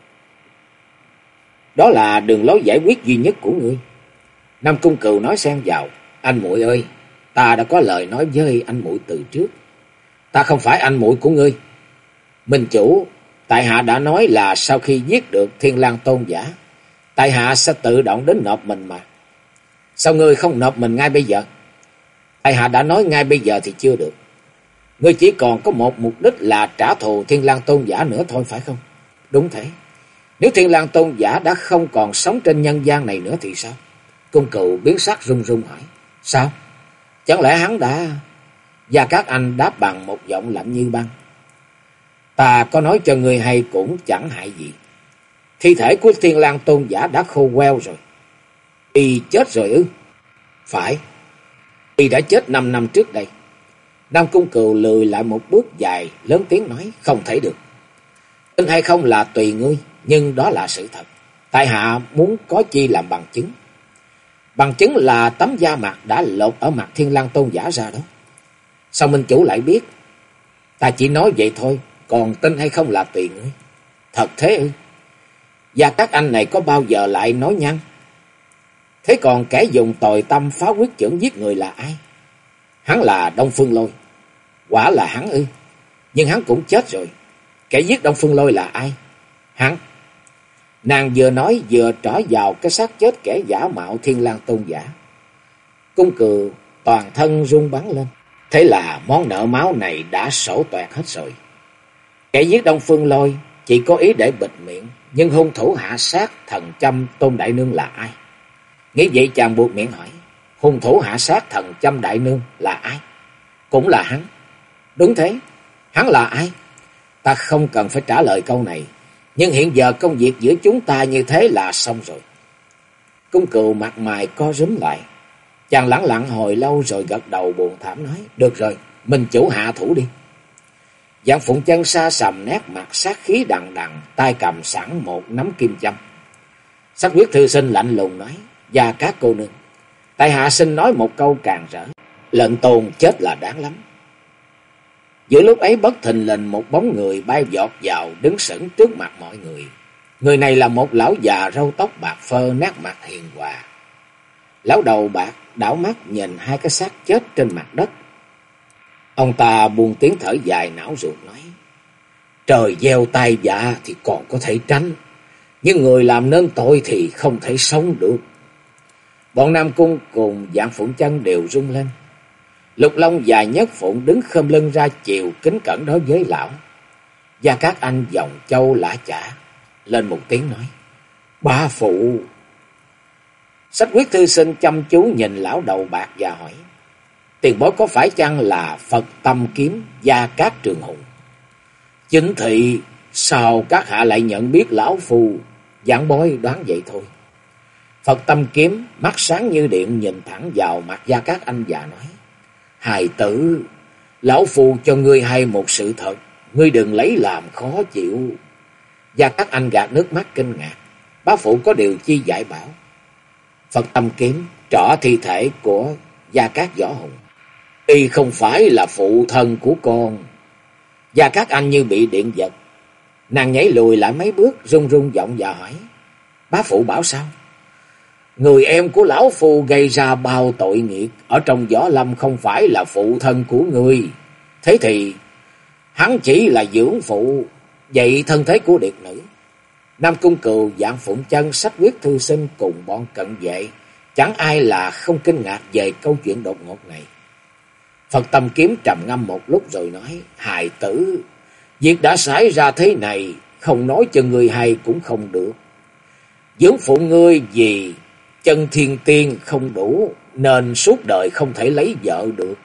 Đó là đường lối giải quyết duy nhất của ngươi. Nam Cung Cừu nói xen vào: Anh muội ơi, ta đã có lời nói với anh muội từ trước. Ta không phải anh muội của ngươi. Minh chủ, tại hạ đã nói là sau khi giết được Thiên Lang Tôn giả, tại hạ sẽ tự động đến nộp mình mà. Sao ngươi không nộp mình ngay bây giờ? Tại hạ đã nói ngay bây giờ thì chưa được. Ngươi chỉ còn có một mục đích là trả thù Thiên Lang Tôn giả nữa thôi phải không? Đúng thế. Nếu Thiên Lang Tôn giả đã không còn sống trên nhân gian này nữa thì sao? Cung Cừu biến sắc run run hỏi: Sao? Chẳng lẽ hắn đã... Gia Cát Anh đáp bằng một giọng lạnh như băng: Ta có nói cho ngươi hay cũng chẳng hại gì. Thi thể của Thiên Lang Tôn giả đã khô queo rồi. Y chết rồi ư? Phải. Y đã chết 5 năm trước đây. Nam Cung Cừu lùi lại một bước dài, lớn tiếng nói: Không thể được. Tin hay không là tùy ngươi, nhưng đó là sự thật. Tại hạ muốn có chi làm bằng chứng. Bằng chứng là tấm da mặt đã lột ở mặt Thiên Lang Tôn giả ra đó. Sao Minh chủ lại biết? Ta chỉ nói vậy thôi, còn tin hay không là tùy ngươi. Thật thế ư? Gia Cát Anh này có bao giờ lại nói nhăng? Thế còn kẻ dùng tồi tâm phá quyết chưởng giết người là ai? Hắn là Đông Phương Lôi. Quả là hắn ư? Nhưng hắn cũng chết rồi. Kẻ giết Đông Phương Lôi là ai? Hắn. Nàng vừa nói vừa trỏ vào cái xác chết kẻ giả mạo Thiên Lang Tôn giả. Cung Cừu toàn thân run bắn lên. Thế là món nợ máu này đã sổ toẹt hết rồi. Kẻ giết Đông Phương Lôi chỉ có ý để bịt miệng, nhưng hung thủ hạ sát thần Châm Tôn Đại Nương là ai? Nghĩ vậy chàng buộc miệng hỏi: Hung thủ hạ sát thần Châm Đại Nương là ai? Cũng là hắn. Đúng thế. Hắn là ai? Ta không cần phải trả lời câu này, nhưng hiện giờ công việc giữa chúng ta như thế là xong rồi. Cung Cừu mặt mày co rúm lại. Chàng lẳng lặng hồi lâu rồi gật đầu buồn thảm nói: Được rồi, Minh chủ hạ thủ đi. Giang Phụng Chân sa sầm nét mặt sát khí đằng đằng, tay cầm sẵn một nắm kim châm. Sắc Quyết Thư Sinh lạnh lùng nói: Gia Cát cô nương, tại hạ xin nói một câu càn rỡ. Lệnh Tôn chết là đáng lắm. Giữa lúc ấy bất thình lình một bóng người bay vọt vào, đứng sững trước mặt mọi người. Người này là một lão già râu tóc bạc phơ, nét mặt hiền hòa. Lão đầu bạc đảo mắt nhìn hai cái xác chết trên mặt đất. Ông ta buông tiếng thở dài não ruột nói: Trời gieo tai vạ thì còn có thể tránh, nhưng người làm nên tội thì không thể sống được. Bọn Nam Cung cùng Vạn Phụng Chân đều rung lên. Lục Long và Nhất Phụng đứng khom lưng ra chiều kính cẩn đối với lão. Gia Cát Anh vòng châu lã chả lên một tiếng nói: Ba phụ. Sách Quyết Thư Sinh chăm chú nhìn lão đầu bạc và hỏi: Tiền bối có phải chăng là Phật Tâm Kiếm Gia Cát Trường Hùng? Chính thị, sao các hạ lại nhận biết lão phu? Giảng bối đoán vậy thôi. Phật Tâm Kiếm mắt sáng như điện nhìn thẳng vào mặt Gia Cát Anh và nói: Hài tử, lão phu cho ngươi hay một sự thật, ngươi đừng lấy làm khó chịu. Gia Cát Anh gạt nước mắt kinh ngạc. Bá phụ có điều chi dạy bảo? Phật Tâm Kiếm trỏ thi thể của Gia Cát Võ Hùng. Y không phải là phụ thân của con. Gia Cát Anh như bị điện giật. Nàng nhảy lùi lại mấy bước, run run giọng và hỏi: Bá phụ bảo sao? Người em của lão phu gây ra bao tội nghiệp ở trong võ lâm không phải là phụ thân của người. Thế thì hắn chỉ là dưỡng phụ. Vậy thân thế của điệt nữ? Nam Cung Cừu, Vạn Phụng Chân, Sách Quyết Thư Sinh cùng bọn cận vệ chẳng ai là không kinh ngạc về câu chuyện đột ngột này. Phật Tâm Kiếm trầm ngâm một lúc rồi nói: Hài tử, việc đã xảy ra thế này, không nói cho người hay cũng không được. Dưỡng phụ ngươi vì chân thiên tiên không đủ, nên suốt đời không thể lấy vợ được.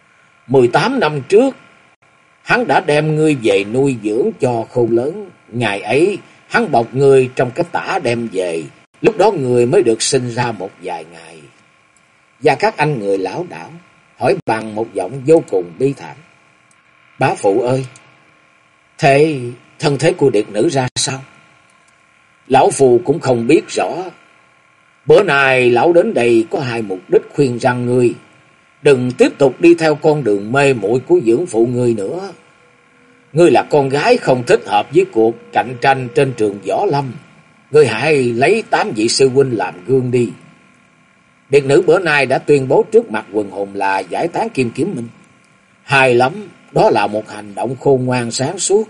18 năm trước, hắn đã đem ngươi về nuôi dưỡng cho khôn lớn. Ngày ấy, hắn bọc ngươi trong cái tã đem về. Lúc đó người mới được sinh ra một vài ngày. Gia Cát Anh người lão đảo. hỏi bằng một giọng vô cùng bi thảm. Bá phụ ơi, thế thân thế của điệt nữ ra sao? Lão phu cũng không biết rõ. Bữa nay lão đến đây có hai mục đích khuyên rằng ngươi đừng tiếp tục đi theo con đường mê muội của dưỡng phụ ngươi nữa. Ngươi là con gái không thích hợp với cuộc cạnh tranh trên trường võ lâm. Ngươi hãy lấy 8 vị sư huynh làm gương đi. Điệt nữ bữa nay đã tuyên bố trước mặt quần hùng là giải tán Kim Kiếm Minh. Hay lắm, đó là một hành động khôn ngoan sáng suốt.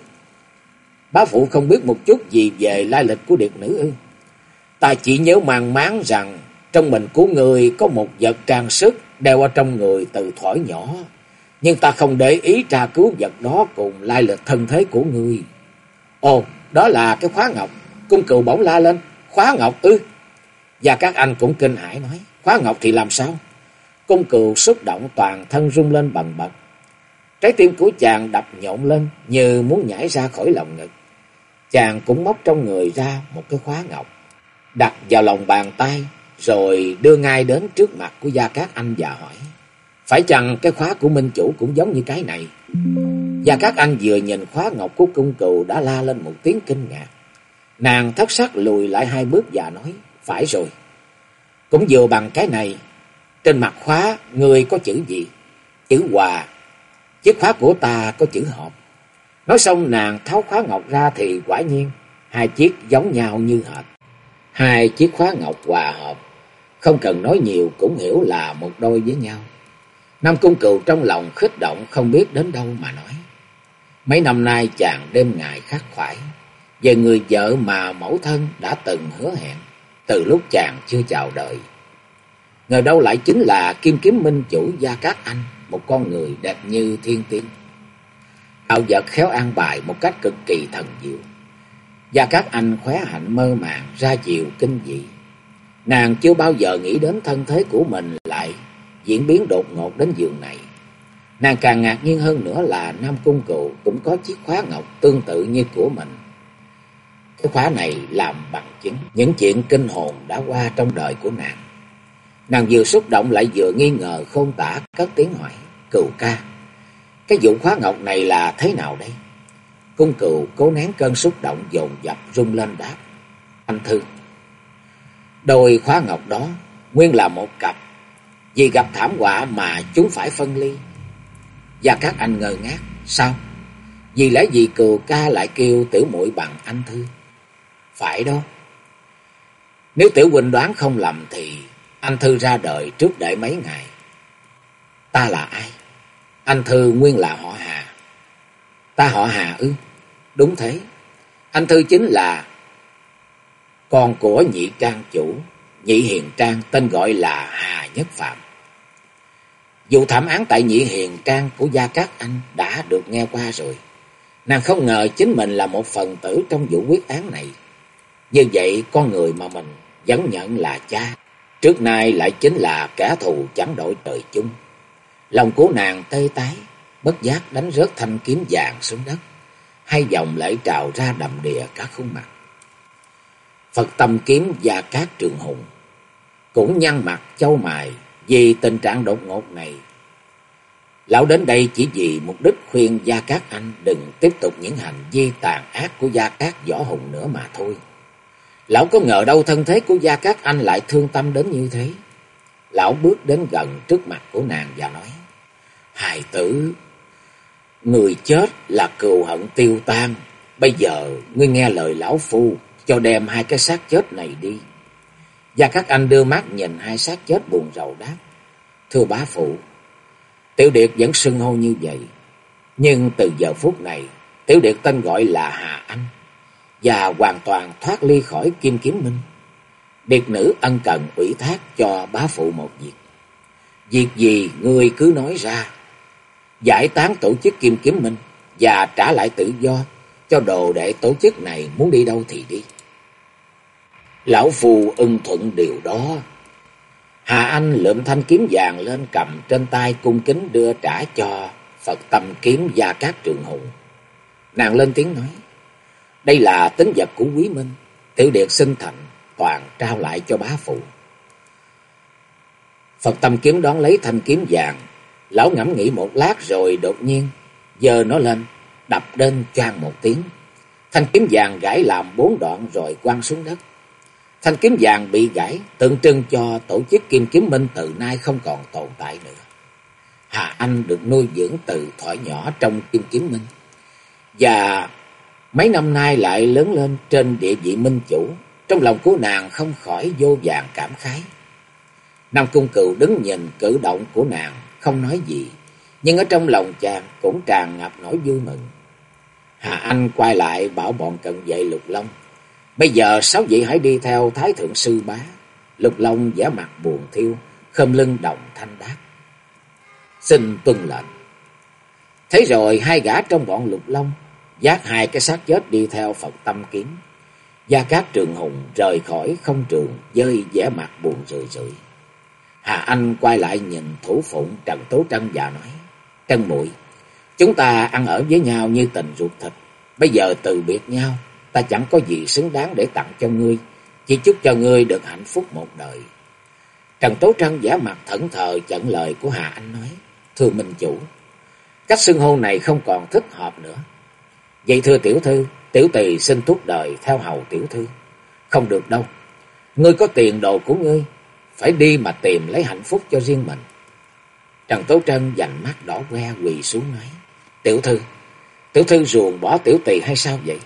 Bá phụ không biết một chút gì về lai lịch của điệt nữ ư? Ta chỉ nhớ mang máng rằng trong mình của người có một vật trang sức đeo ở trong người từ thuở nhỏ. Nhưng ta không để ý tra cứu vật đó cùng lai lịch thân thế của người. Ồ, đó là cái khóa ngọc. Cung Cừu bỗng la lên. Khóa ngọc ư? Và các anh cũng kinh hãi nói. Khóa ngọc thì làm sao? Cung Cừu xúc động toàn thân rung lên bần bật. Trái tim của chàng đập nhộn lên như muốn nhảy ra khỏi lòng ngực. Chàng cũng móc trong người ra một cái khóa ngọc, đặt vào lòng bàn tay, rồi đưa ngay đến trước mặt của Gia Cát Anh và hỏi. Phải chăng cái khóa của minh chủ cũng giống như cái này? Gia Cát Anh vừa nhìn khóa ngọc của Cung Cừu đã la lên một tiếng kinh ngạc. Nàng thất sắc lùi lại 2 bước và nói. Phải rồi, cũng vừa bằng cái này. Trên mặt khóa người có chữ gì? Chữ Hòa. Chiếc khóa của ta có chữ Hợp. Nói xong nàng tháo khóa ngọc ra thì quả nhiên 2 chiếc giống nhau như hệt. 2 chiếc khóa ngọc hòa hợp, không cần nói nhiều cũng hiểu là một đôi với nhau. Nam Cung Cừu trong lòng khích động không biết đến đâu mà nói. Mấy năm nay chàng đêm ngày khắc khoải về người vợ mà mẫu thân đã từng hứa hẹn từ lúc chàng chưa chào đời. Ngờ đâu lại chính là Kim Kiếm Minh chủ Gia Cát Anh, một con người đẹp như thiên tiên. Đạo vật khéo an bài một cách cực kỳ thần diệu. Gia Cát Anh khóe hạnh mơ màng ra chiều kinh dị. Nàng chưa bao giờ nghĩ đến thân thế của mình lại diễn biến đột ngột đến giường này. Nàng càng ngạc nhiên hơn nữa là Nam Cung Cừu cũng có chiếc khóa ngọc tương tự như của mình. Cái khóa này làm bằng chứng những chuyện kinh hồn đã qua trong đời của nàng. Nàng vừa xúc động lại vừa nghi ngờ khôn tả, cất tiếng hỏi. Cừu ca, cái vụ khóa ngọc này là thế nào đây? Cung Cừu cố nén cơn xúc động dồn dập rung lên đáp. Anh Thư, đôi khóa ngọc đó nguyên là một cặp. Vì gặp thảm họa mà chúng phải phân ly. Và các anh ngơ ngác. Sao? Vì lẽ gì Cừu ca lại kêu tiểu muội bằng anh Thư? Phải đó. Nếu tiểu huynh đoán không lầm thì anh Thư ra đời trước đệ mấy ngày. Ta là ai? Anh Thư nguyên là họ Hà. Ta họ Hà ư? Đúng thế. Anh Thư chính là con của nhị trang chủ, Nhị Hiền Trang, tên gọi là Hà Nhất Phạm. Vụ thảm án tại Nhị Hiền Trang của Gia Cát Anh đã được nghe qua rồi. Nàng không ngờ chính mình là một phần tử trong vụ quyết án này. Như vậy con người mà mình vẫn nhận là cha, trước nay lại chính là kẻ thù chẳng đổi trời chung. Lòng của nàng tê tái, bất giác đánh rớt thanh kiếm vàng xuống đất. 2 dòng lệ trào ra đầm đìa cả khuôn mặt. Phật Tâm Kiếm Gia Cát Trường Hùng cũng nhăn mặt chau mày vì tình trạng đột ngột này. Lão đến đây chỉ vì mục đích khuyên Gia Cát Anh đừng tiếp tục những hành vi tàn ác của Gia Cát Võ Hùng nữa mà thôi. Lão có ngờ đâu thân thế của Gia Cát Anh lại thương tâm đến như thế. Lão bước đến gần trước mặt của nàng và nói. Hài tử, người chết là cừu hận tiêu tan. Bây giờ ngươi nghe lời lão phu, cho đem 2 cái xác chết này đi. Gia Cát Anh đưa mắt nhìn 2 xác chết buồn rầu đáp. Thưa bá phụ, Tiểu Điệt vẫn xưng hô như vậy. Nhưng từ giờ phút này, Tiểu Điệt tên gọi là Hà Anh và hoàn toàn thoát ly khỏi Kim Kiếm Minh. Điệt nữ ân cần ủy thác cho bá phụ một việc. Việc gì ngươi cứ nói ra. Giải tán tổ chức Kim Kiếm Minh và trả lại tự do cho đồ đệ tổ chức này muốn đi đâu thì đi. Lão phu ưng thuận điều đó. Hà Anh lượm thanh kiếm vàng lên cầm trên tay cung kính đưa trả cho Phật Tâm Kiếm Gia Cát Trường Hùng. Nàng lên tiếng nói. Đây là tín vật của Quý Minh. Tiểu Điệt xin thành toàn trao lại cho bá phụ. Phật Tâm Kiếm đón lấy thanh kiếm vàng, Lão ngẫm nghĩ một lát rồi đột nhiên giơ nó lên, đập lên choang một tiếng. Thanh kiếm vàng gãy làm 4 đoạn rồi quăng xuống đất. Thanh kiếm vàng bị gãy tượng trưng cho tổ chức Kim Kiếm Minh từ nay không còn tồn tại nữa. Hà Anh được nuôi dưỡng từ thuở nhỏ trong Kim Kiếm Minh, và mấy năm nay lại lớn lên trên địa vị minh chủ. Trong lòng của nàng không khỏi vô vàn cảm khái. Nam Cung Cừu đứng nhìn cử động của nàng, không nói gì, nhưng ở trong lòng chàng cũng tràn ngập nỗi vui mừng. Hà Anh quay lại bảo bọn cận vệ Lục Long: bây giờ 6 vị hãy đi theo Thái Thượng Sư Bá. Lục Long vẻ mặt buồn thiêu, khom lưng đồng thanh đáp: xin tuân lệnh. Thế rồi 2 gã trong bọn Lục Long vác 2 cái xác chết đi theo Phật Tâm Kiếm. Gia Cát Trường Hùng rời khỏi không trường với vẻ mặt buồn rười rượi. Hà Anh quay lại nhìn thủ phụng Trần Tố Trân và nói: Trân muội, chúng ta ăn ở với nhau như tình ruột thịt. Bây giờ từ biệt nhau, ta chẳng có gì xứng đáng để tặng cho ngươi, chỉ chúc cho ngươi được hạnh phúc một đời. Trần Tố Trân vẻ mặt thẫn thờ chặn lời của Hà Anh nói: thưa minh chủ, cách xưng hô này không còn thích hợp nữa. Vậy thưa tiểu thư, tiểu tỳ xin tuốt đời theo hầu tiểu thư. Không được đâu, ngươi có tiền đồ của ngươi, phải đi mà tìm lấy hạnh phúc cho riêng mình. Trần Tố Trân dành mắt đỏ que quỳ xuống nói: tiểu thư ruồng bỏ tiểu tỳ hay sao vậy?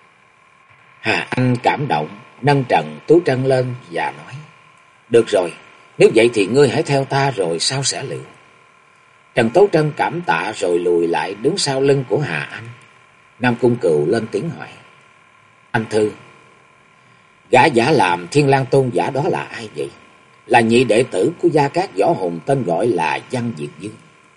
Hà Anh cảm động, nâng Trần Tố Trân lên và nói: được rồi, nếu vậy thì ngươi hãy theo ta rồi sao sẽ liệu. Trần Tố Trân cảm tạ rồi lùi lại đứng sau lưng của Hà Anh. Nam Cung Cừu lên tiếng hỏi: anh Thư, gã giả làm Thiên Lang Tôn giả đó là ai vậy? Là nhị đệ tử của Gia Cát Võ Hùng, tên gọi là Văn Diệt Dương.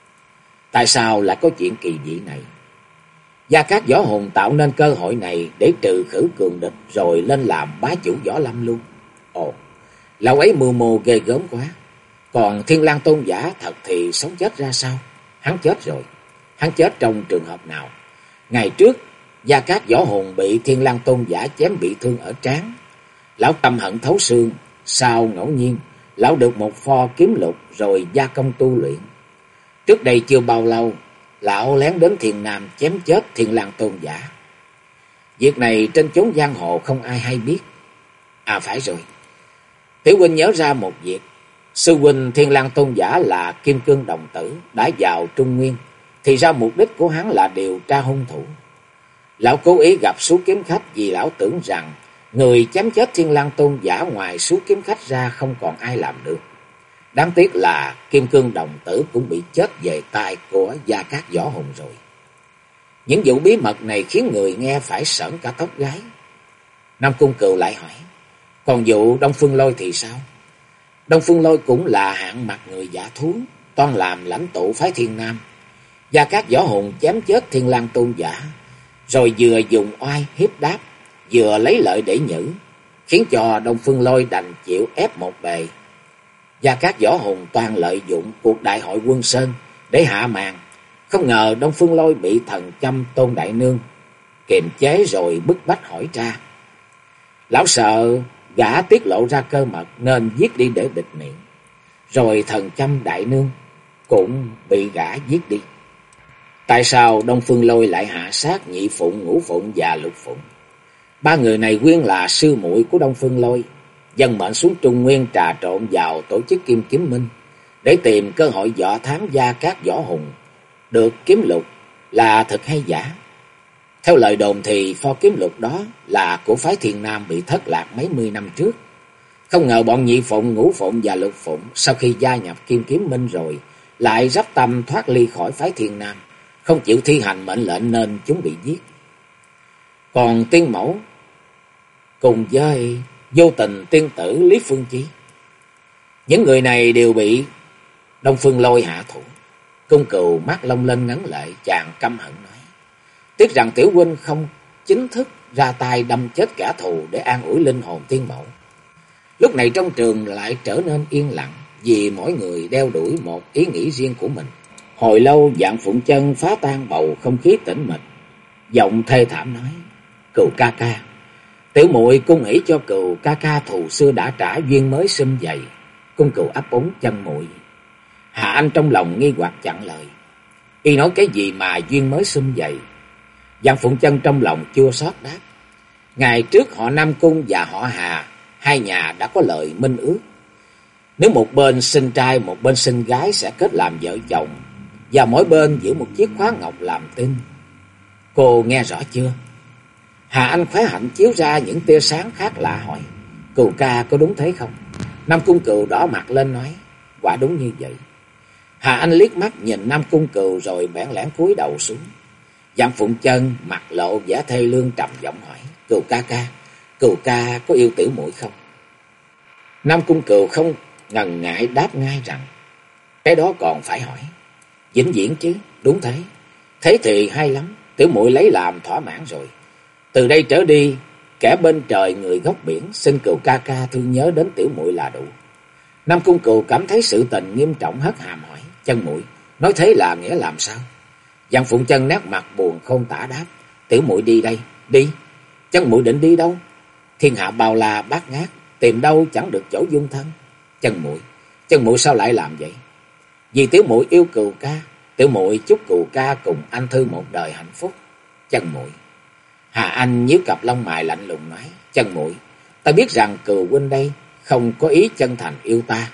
Tại sao lại có chuyện kỳ dị này? Gia Cát Võ Hùng tạo nên cơ hội này để trừ khử cường địch rồi lên làm bá chủ Võ Lâm luôn. Ồ, lão ấy mưu mô ghê gớm quá. Còn Thiên Lang Tôn giả thật thì sống chết ra sao? Hắn chết rồi. Hắn chết trong trường hợp nào? Ngày trước, Gia Cát Võ Hùng bị Thiên Lang Tôn giả chém bị thương ở trán. Lão căm hận thấu xương. Sau ngẫu nhiên, lão được một pho kiếm lục rồi gia công tu luyện. Trước đây chưa bao lâu, lão lén đến Thiền Nam chém chết Thiên Lang Tôn giả. Việc này trên chốn giang hồ không ai hay biết. À phải rồi, tiểu huynh nhớ ra một việc. Sư huynh Thiên Lang Tôn giả là Kim Cương đồng tử, đã vào Trung Nguyên, thì ra mục đích của hắn là điều tra hung thủ. Lão cố ý gặp Sú Kiếm Khách vì lão tưởng rằng người chém chết Thiên Lang Tôn giả ngoài Sú Kiếm Khách ra không còn ai làm được. Đáng tiếc là Kim Cương đồng tử cũng bị chết về tay của Gia Cát Võ Hùng rồi. Những vụ bí mật này khiến người nghe phải sởn cả tóc gáy. Nam Cung Cừu lại hỏi: còn vụ Đông Phương Lôi thì sao? Đông Phương Lôi cũng là hạng mặt người giả thú, toan làm lãnh tụ phái Thiên Nam. Gia Cát Võ Hùng chém chết Thiên Lang Tôn giả, rồi vừa dùng oai hiếp đáp, vừa lấy lợi để nhử, khiến cho Đông Phương Lôi đành chịu ép một bề. Gia Cát Võ Hùng toàn lợi dụng cuộc đại hội Quân Sơn để hạ màn. Không ngờ Đông Phương Lôi bị thần châm Tôn Đại Nương kiềm chế rồi bức bách hỏi tra. Lão sợ gã tiết lộ ra cơ mật nên giết đi để bịt miệng. Rồi thần châm Đại Nương cũng bị gã giết đi. Tại sao Đông Phương Lôi lại hạ sát Nhị Phụng, Ngũ Phụng và Lục Phụng? 3 người này nguyên là sư muội của Đông Phương Lôi, dân mệnh xuống Trung Nguyên trà trộn vào tổ chức Kim Kiếm Minh để tìm cơ hội dò thám Gia Cát Võ Hùng được kiếm lục là thật hay giả. Theo lời đồn thì pho kiếm lục đó là của phái Thiền Nam bị thất lạc mấy mươi năm trước. Không ngờ bọn Nhị Phụng, Ngũ Phụng và Lục Phụng sau khi gia nhập Kim Kiếm Minh rồi lại rắp tâm thoát ly khỏi phái Thiền Nam, không chịu thi hành mệnh lệnh nên chúng bị giết. Còn Tiên Mẫu cùng với vô tình tiên tử Lý Phương Chi, những người này đều bị Đông Phương Lôi hạ thủ. Cung Cừu mắt long lên ngấn lệ, chàng căm hận nói: tiếc rằng tiểu huynh không chính thức ra tay đâm chết kẻ thù để an ủi linh hồn Tiên Mẫu. Lúc này trong trường lại trở nên yên lặng, vì mỗi người đeo đuổi một ý nghĩ riêng của mình. Hồi lâu Vạn Phụng Chân phá tan bầu không khí tĩnh mịch, giọng thê thảm nói: Cừu ca ca, tiểu muội cung hỷ cho Cừu ca ca thù xưa đã trả, duyên mới xum dày. Cung Cừu ấp úng chân muội. Hà Anh trong lòng nghi hoặc chặn lời. Y nói cái gì mà duyên mới xum vậy? Giang Phụng Chân trong lòng chua xót đáp. Ngày trước họ Nam Cung và họ Hà, hai nhà đã có lời minh ước. Nếu một bên sinh trai, một bên sinh gái sẽ kết làm vợ chồng, và mỗi bên giữ một chiếc khóa ngọc làm tin. Cô nghe rõ chưa? Hà Anh khóe hạnh chiếu ra những tia sáng khác lạ hỏi. Cừu ca có đúng thế không? Nam Cung Cừu đỏ mặt lên nói. Quả đúng như vậy. Hà Anh liếc mắt nhìn Nam Cung Cừu rồi bẽn lẽn cúi đầu xuống. Giang Phụng Chân mặt lộ vẻ thê lương trầm giọng hỏi. Cừu ca có yêu tiểu muội không? Nam Cung Cừu không ngần ngại đáp ngay rằng cái đó còn phải hỏi. Vĩnh viễn chứ? Đúng thế. Thế thì hay lắm, tiểu muội lấy làm thỏa mãn rồi. Từ đây trở đi, kẻ bên trời người góc biển, xin Cừu ca thương nhớ đến tiểu muội là đủ. Nam Cung Cừu cảm thấy sự tình nghiêm trọng, hất hàm hỏi. Chân muội nói thế là nghĩa làm sao? Giang Phụng Chân nét mặt buồn không tả đáp. Tiểu muội đi đây. Đi? Chân muội định đi đâu? Thiên hạ bao la bát ngát, tìm đâu chẳng được chỗ dung thân. Chân muội sao lại làm vậy? Vì tiểu muội yêu Cừu ca, tiểu muội chúc Cừu ca cùng anh Thư một đời hạnh phúc. Chân muội. Hà Anh nhíu cặp lông mày lạnh lùng nói. Chân muội, ta biết rằng Cừu huynh đây không có ý chân thành yêu ta.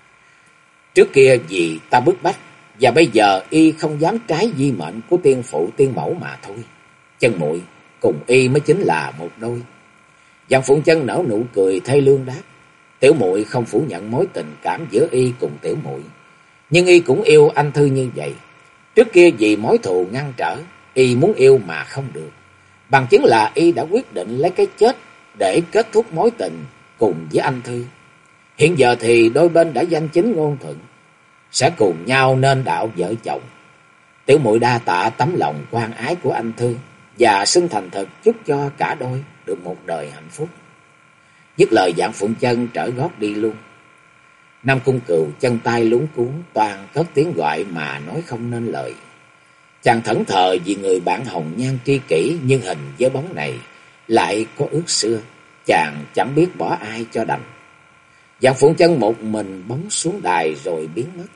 Trước kia vì ta bức bách, và bây giờ y không dám trái di mệnh của tiên phụ tiên mẫu mà thôi. Chân muội cùng y mới chính là một đôi. Giang Phụng Chân nở nụ cười thê lương đáp. Tiểu muội không phủ nhận mối tình cảm giữa y cùng tiểu muội, nhưng y cũng yêu anh Thư như vậy. Trước kia vì mối thù ngăn trở, y muốn yêu mà không được. Bằng chứng là y đã quyết định lấy cái chết để kết thúc mối tình cùng với anh Thư. Hiện giờ thì đôi bên đã danh chính ngôn thuận, sẽ cùng nhau nên đạo vợ chồng. Tiểu muội đa tạ tấm lòng quan ái của anh Thư, và xin thành thật chúc cho cả đôi được một đời hạnh phúc. Dứt lời Giang Phụng Chân trở gót đi luôn. Nam Cung Cừu chân tay luống cuống, toàn cất tiếng gọi mà nói không nên lời. Chàng thẫn thờ vì người bạn hồng nhan tri kỷ nhưng hình với bóng này lại có ước xưa, chàng chẳng biết bỏ ai cho đành. Giang Phụng Chân một mình bóng xuống đài rồi biến mất.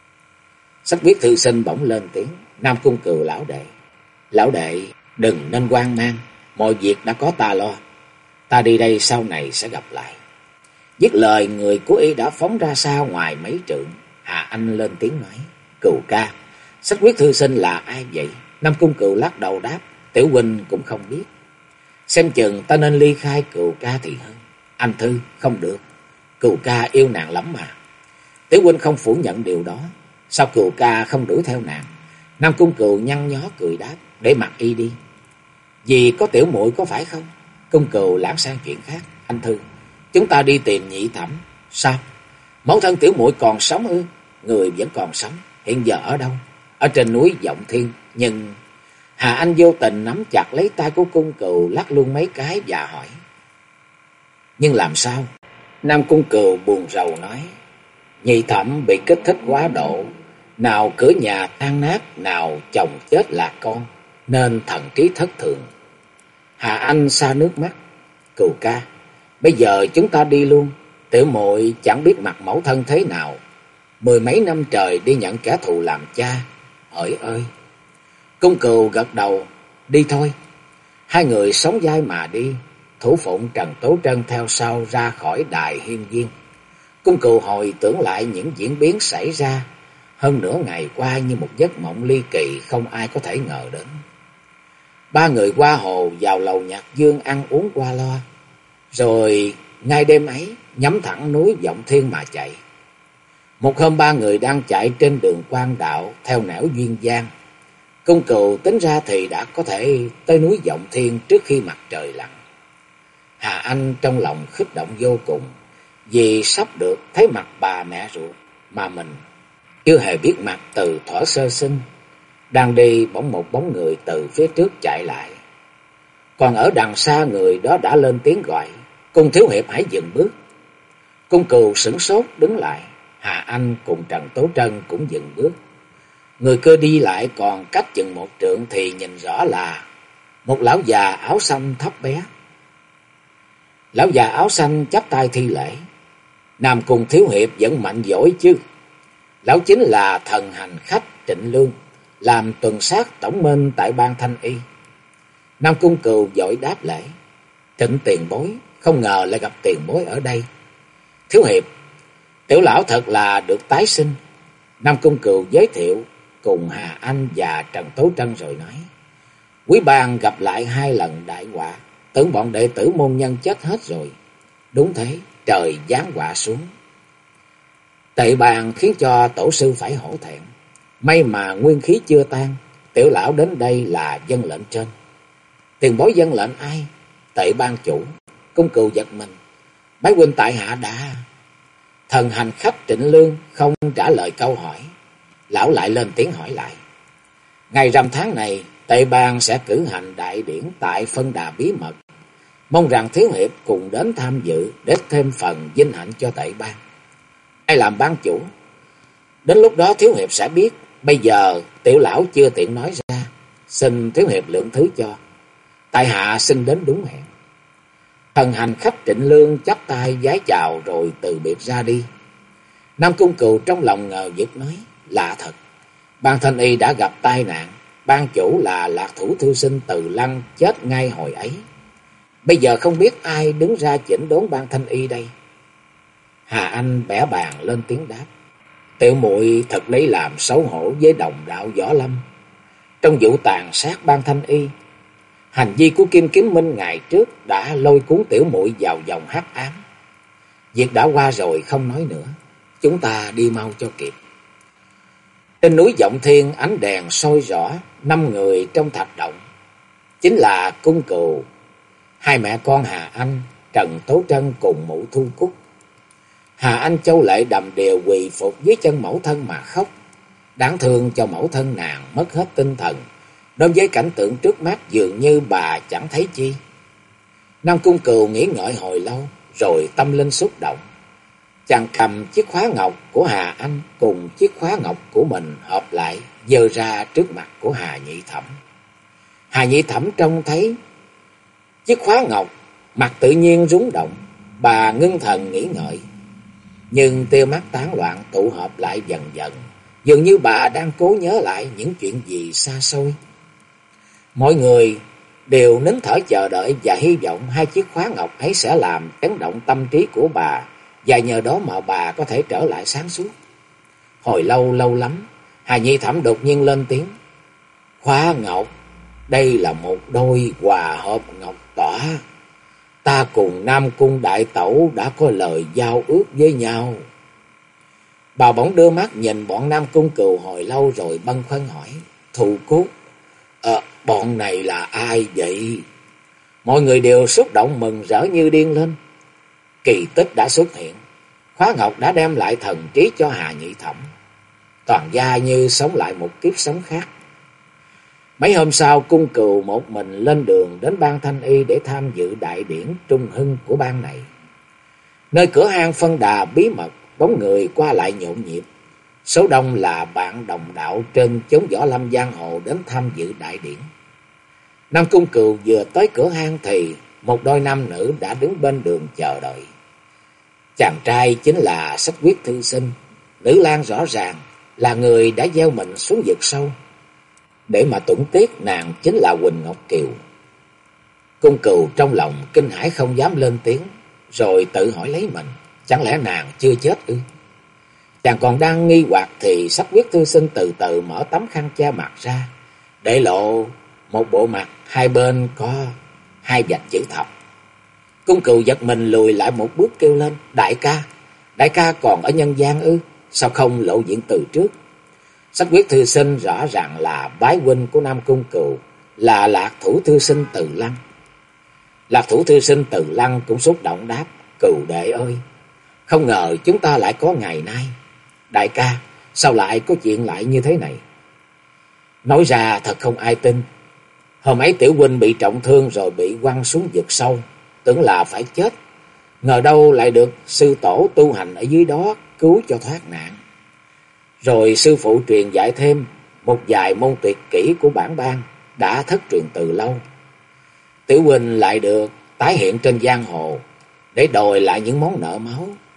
Sách viết thư sinh bỗng lên tiếng. Nam Cung Cừu lão đệ đừng nên hoang mang, mọi việc đã có ta lo. Ta đi đây sau này sẽ gặp lại. Dứt lời người của y đã phóng ra xa ngoài mấy trượng. Hà Anh lên tiếng nói. Cừu ca, sách viết thư sinh là ai vậy? Nam Cung Cừu lắc đầu đáp. Tiểu huynh cũng không biết. Xem chừng ta nên ly khai Cừu ca thì hơn. Anh Thư không được, Cừu ca yêu nàng lắm mà. Tiểu huynh không phủ nhận điều đó, sao Cừu ca không đuổi theo nàng? Nam Cung Cừu nhăn nhó cười đáp. Để mặc y đi. Vì có tiểu muội có phải không? Cung Cừu lãng sang chuyện khác. Anh Thư, chúng ta đi tìm Nhị Thẩm. Sao? Mẫu thân tiểu muội còn sống ư? Người vẫn còn sống. Hiện giờ ở đâu? Ở trên núi Vọng Thiên. Nhưng Hà Anh vô tình nắm chặt lấy tay của Cung Cừu, lắc luôn mấy cái và hỏi. Nhưng làm sao? Nam Cung Cừu buồn rầu nói. Nhị Thẩm bị kích thích quá độ, nào cửa nhà tan nát, nào chồng chết lạc con, nên thần trí thất thường. Hà Anh xa nước mắt. Cừu ca, bây giờ chúng ta đi luôn. Tiểu muội chẳng biết mặt mẫu thân thế nào, mười mấy năm trời đi nhận kẻ thù làm cha. Hỡi ơi! Cung Cừu gật đầu. Đi thôi. Hai người sóng vai mà đi. Thủ phụng Trần Tố Trân theo sau ra khỏi đài hiên viên. Cung Cừu hồi tưởng lại những diễn biến xảy ra hơn nửa ngày qua như một giấc mộng ly kỳ không ai có thể ngờ đến. Ba người qua hồ vào lầu Nhạc Dương ăn uống qua loa, rồi ngay đêm ấy nhắm thẳng núi Vọng Thiên mà chạy. Một hôm ba người đang chạy trên đường quan đạo theo nẻo duyên dáng. Cung Cừu tính ra thì đã có thể tới núi Vọng Thiên trước khi mặt trời lặn. Hà Anh trong lòng kích động vô cùng, vì sắp được thấy mặt bà mẹ ruột mà mình chưa hề biết mặt từ thuở sơ sinh. Đang đi bỗng một bóng người từ phía trước chạy lại. Còn ở đằng xa người đó đã lên tiếng gọi. Cung thiếu hiệp hãy dừng bước. Cung Cừu sửng sốt đứng lại. Hà Anh cùng Trần Tố Trân cũng dừng bước. Người cơ đi lại còn cách chừng một trượng thì nhìn rõ là một lão già áo xanh thấp bé. Lão già áo xanh chắp tay thi lễ. Nam Cung thiếu hiệp vẫn mạnh giỏi chứ? Lão chính là thần hành khách Trịnh Lương, làm tuần sát tổng minh tại bang Thanh Y. Nam Cung Cừu vội đáp lễ: Trịnh tiền bối, không ngờ lại gặp tiền bối ở đây. Thiếu hiệp, tiểu lão thật là được tái sinh. Nam Cung Cừu giới thiệu cùng Hà Anh và Trần Tố Trân rồi nói: Quý bang gặp lại 2 lần đại họa, tưởng bọn đệ tử môn nhân chết hết rồi. Đúng thế, trời giáng họa xuống. Tệ bang khiến cho tổ sư phải hổ thẹn. May mà nguyên khí chưa tan, tiểu lão đến đây là vâng lệnh trên. Tiền bối vâng lệnh ai? Tệ bang chủ. Cung Cừu giật mình: bái huynh tại hạ đã. Thần hành khách Trịnh Lương không trả lời câu hỏi. Lão lại lên tiếng hỏi lại: ngày rằm tháng này, Tệ bang sẽ cử hành đại điển tại phân đà bí mật. Mong rằng thiếu hiệp cùng đến tham dự để thêm phần vinh hạnh cho Tệ bang. Ai làm ban chủ? Đến lúc đó thiếu hiệp sẽ biết. Bây giờ tiểu lão chưa tiện nói ra, xin thiếu hiệp lượng thứ cho. Tại hạ xin đến đúng hẹn. Thần hành khách Trịnh Lương chắp tay vái chào rồi từ biệt ra đi. Nam Cung Cừu trong lòng ngờ vực nói: lạ thật, bang Thanh Y đã gặp tai nạn, ban chủ là Lạc Thủ thư sinh Từ Lăng chết ngay hồi ấy. Bây giờ không biết ai đứng ra chỉnh đốn bang Thanh Y đây. Hà Anh bẻ bàn lên tiếng đáp: tiểu muội thật lấy làm xấu hổ với đồng đạo Võ Lâm. Trong vụ tàn sát bang Thanh Y, hành vi của Kim Kiếm Minh ngày trước đã lôi cuốn tiểu muội vào vòng hắc ám. Việc đã qua rồi không nói nữa, chúng ta đi mau cho kịp. Trên núi Vọng Thiên ánh đèn soi rõ 5 người trong thạch động, chính là Cung Cừu, 2 mẹ con Hà Anh, Trần Tố Trân cùng Mụ Thu Cúc. Hà Anh châu lệ đầm đều quỳ phục dưới chân mẫu thân mà khóc. Đáng thương cho mẫu thân nàng mất hết tinh thần, đối với cảnh tượng trước mắt dường như bà chẳng thấy chi. Nam Cung Cừu nghĩ ngợi hồi lâu, rồi tâm linh xúc động. Chàng cầm chiếc khóa ngọc của Hà Anh cùng chiếc khóa ngọc của mình hợp lại, giơ ra trước mặt của Hà Nhị Thẩm. Hà Nhị Thẩm trông thấy chiếc khóa ngọc, mặt tự nhiên rung động. Bà ngưng thần nghĩ ngợi, nhưng tia mắt tán loạn tụ hợp lại dần dần, dường như bà đang cố nhớ lại những chuyện gì xa xôi. Mọi người đều nín thở chờ đợi và hy vọng 2 chiếc khóa ngọc ấy sẽ làm chấn động tâm trí của bà, và nhờ đó mà bà có thể trở lại sáng suốt. Hồi lâu lắm, Hà Nhị Thẩm đột nhiên lên tiếng: khóa ngọc, đây là một đôi hòa hợp ngọc tỏa. Ta cùng Nam Cung đại tẩu đã có lời giao ước với nhau. Bà bỗng đưa mắt nhìn bọn Nam Cung Cừu hồi lâu rồi bâng khuâng hỏi: Thu Cúc, bọn này là ai vậy? Mọi người đều xúc động mừng rỡ như điên lên. Kỳ tích đã xuất hiện. Khóa ngọc đã đem lại thần trí cho Hà Nhị Thẩm. Toàn gia như sống lại một kiếp sống khác. Mấy hôm sau, Cung Cừu một mình lên đường đến bang Thanh Y để tham dự đại điển trung hưng của bang này. Nơi cửa hang phân đà bí mật, bóng người qua lại nhộn nhịp. Số đông là bạn đồng đạo trên chốn võ lâm giang hồ đến tham dự đại điển. Nam Cung Cừu vừa tới cửa hang thì một đôi nam nữ đã đứng bên đường chờ đợi. Chàng trai chính là Sách Quyết thư sinh, nữ lang rõ ràng là người đã gieo mình xuống vực sâu. Để mà tuẫn tiếc, nàng chính là Huỳnh Ngọc Kiều. Cung Cừu trong lòng kinh hãi không dám lên tiếng, rồi tự hỏi lấy mình, chẳng lẽ nàng chưa chết ư? Chàng còn đang nghi hoặc thì Sách Quyết thư sinh từ từ mở tấm khăn che mặt ra, để lộ một bộ mặt hai bên có 2 vạch chữ thập. Cung Cừu giật mình lùi lại một bước kêu lên: Đại ca còn ở nhân gian ư? Sao không lộ diện từ trước? Sách Quyết thư sinh rõ ràng là bái huynh của Nam Cung Cừu, là Lạc Thủ thư sinh Từ Lăng. Lạc Thủ thư sinh Từ Lăng cũng xúc động đáp: Cừu đệ ơi, không ngờ chúng ta lại có ngày nay. Đại ca, sao lại có chuyện lại như thế này? Nói ra thật không ai tin. Hôm ấy tiểu huynh bị trọng thương rồi bị quăng xuống vực sâu, tưởng là phải chết. Ngờ đâu lại được sư tổ tu hành ở dưới đó cứu cho thoát nạn. Rồi sư phụ truyền dạy thêm một vài môn tuyệt kỹ của bản bang đã thất truyền từ lâu. Tiểu huynh lại được tái hiện trên giang hồ để đòi lại những món nợ máu.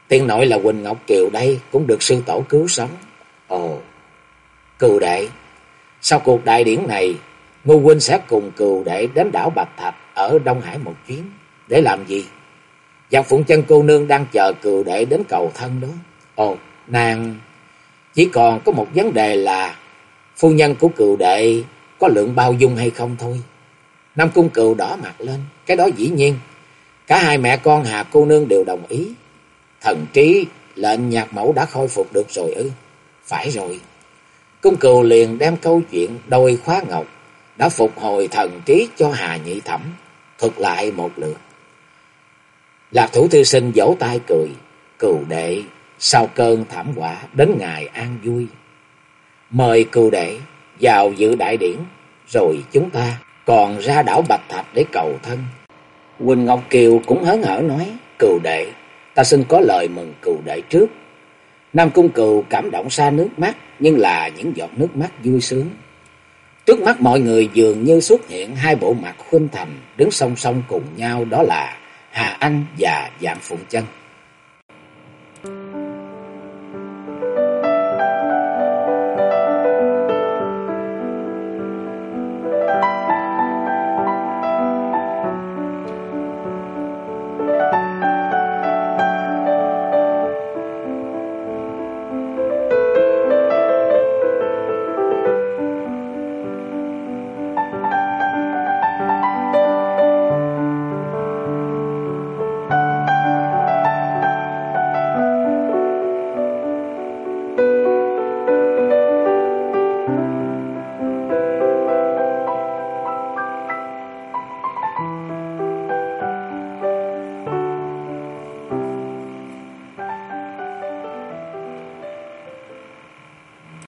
Tiên nội là Huỳnh Ngọc Kiều đây cũng được sư tổ cứu sống. Ồ, Cừu đệ, sau cuộc đại điển này, Ngô huynh sẽ cùng Cừu đệ đến đảo Bạch Thạch ở Đông Hải một chuyến. Để làm gì? Giang Phụng Chân cô nương đang chờ Cừu đệ đến cầu thân đó. Ồ, nàng chỉ còn có một vấn đề là phu nhân của Cừu đệ có lượng bao dung hay không thôi. Nam Cung Cừu đỏ mặt lên. Cái đó dĩ nhiên, cả hai mẹ con Hà cô nương đều đồng ý. Thần trí lệnh nhạc mẫu đã khôi phục được rồi ư? Phải rồi. Cung Cừu liền đem câu chuyện đôi khóa ngọc đã phục hồi thần trí cho Hà Nhị Thẩm thuật lại một lượt. Lạc Thủ thư sinh vỗ tay cười. Cừu đệ sau cơn thảm họa đến ngày an vui. Mời Cừu đệ vào dự đại điển, rồi chúng ta còn ra đảo Bạch Thạch để cầu thân. Huỳnh Ngọc Kiều cũng hớn hở nói. Cừu đệ, ta xin có lời mừng Cừu đệ trước. Nam Cung Cừu cảm động ra nước mắt, nhưng là những giọt nước mắt vui sướng. Trước mắt mọi người dường như xuất hiện hai bộ mặt khuynh thành đứng song song cùng nhau, đó là Hà Anh và Vạn Phụng Chân.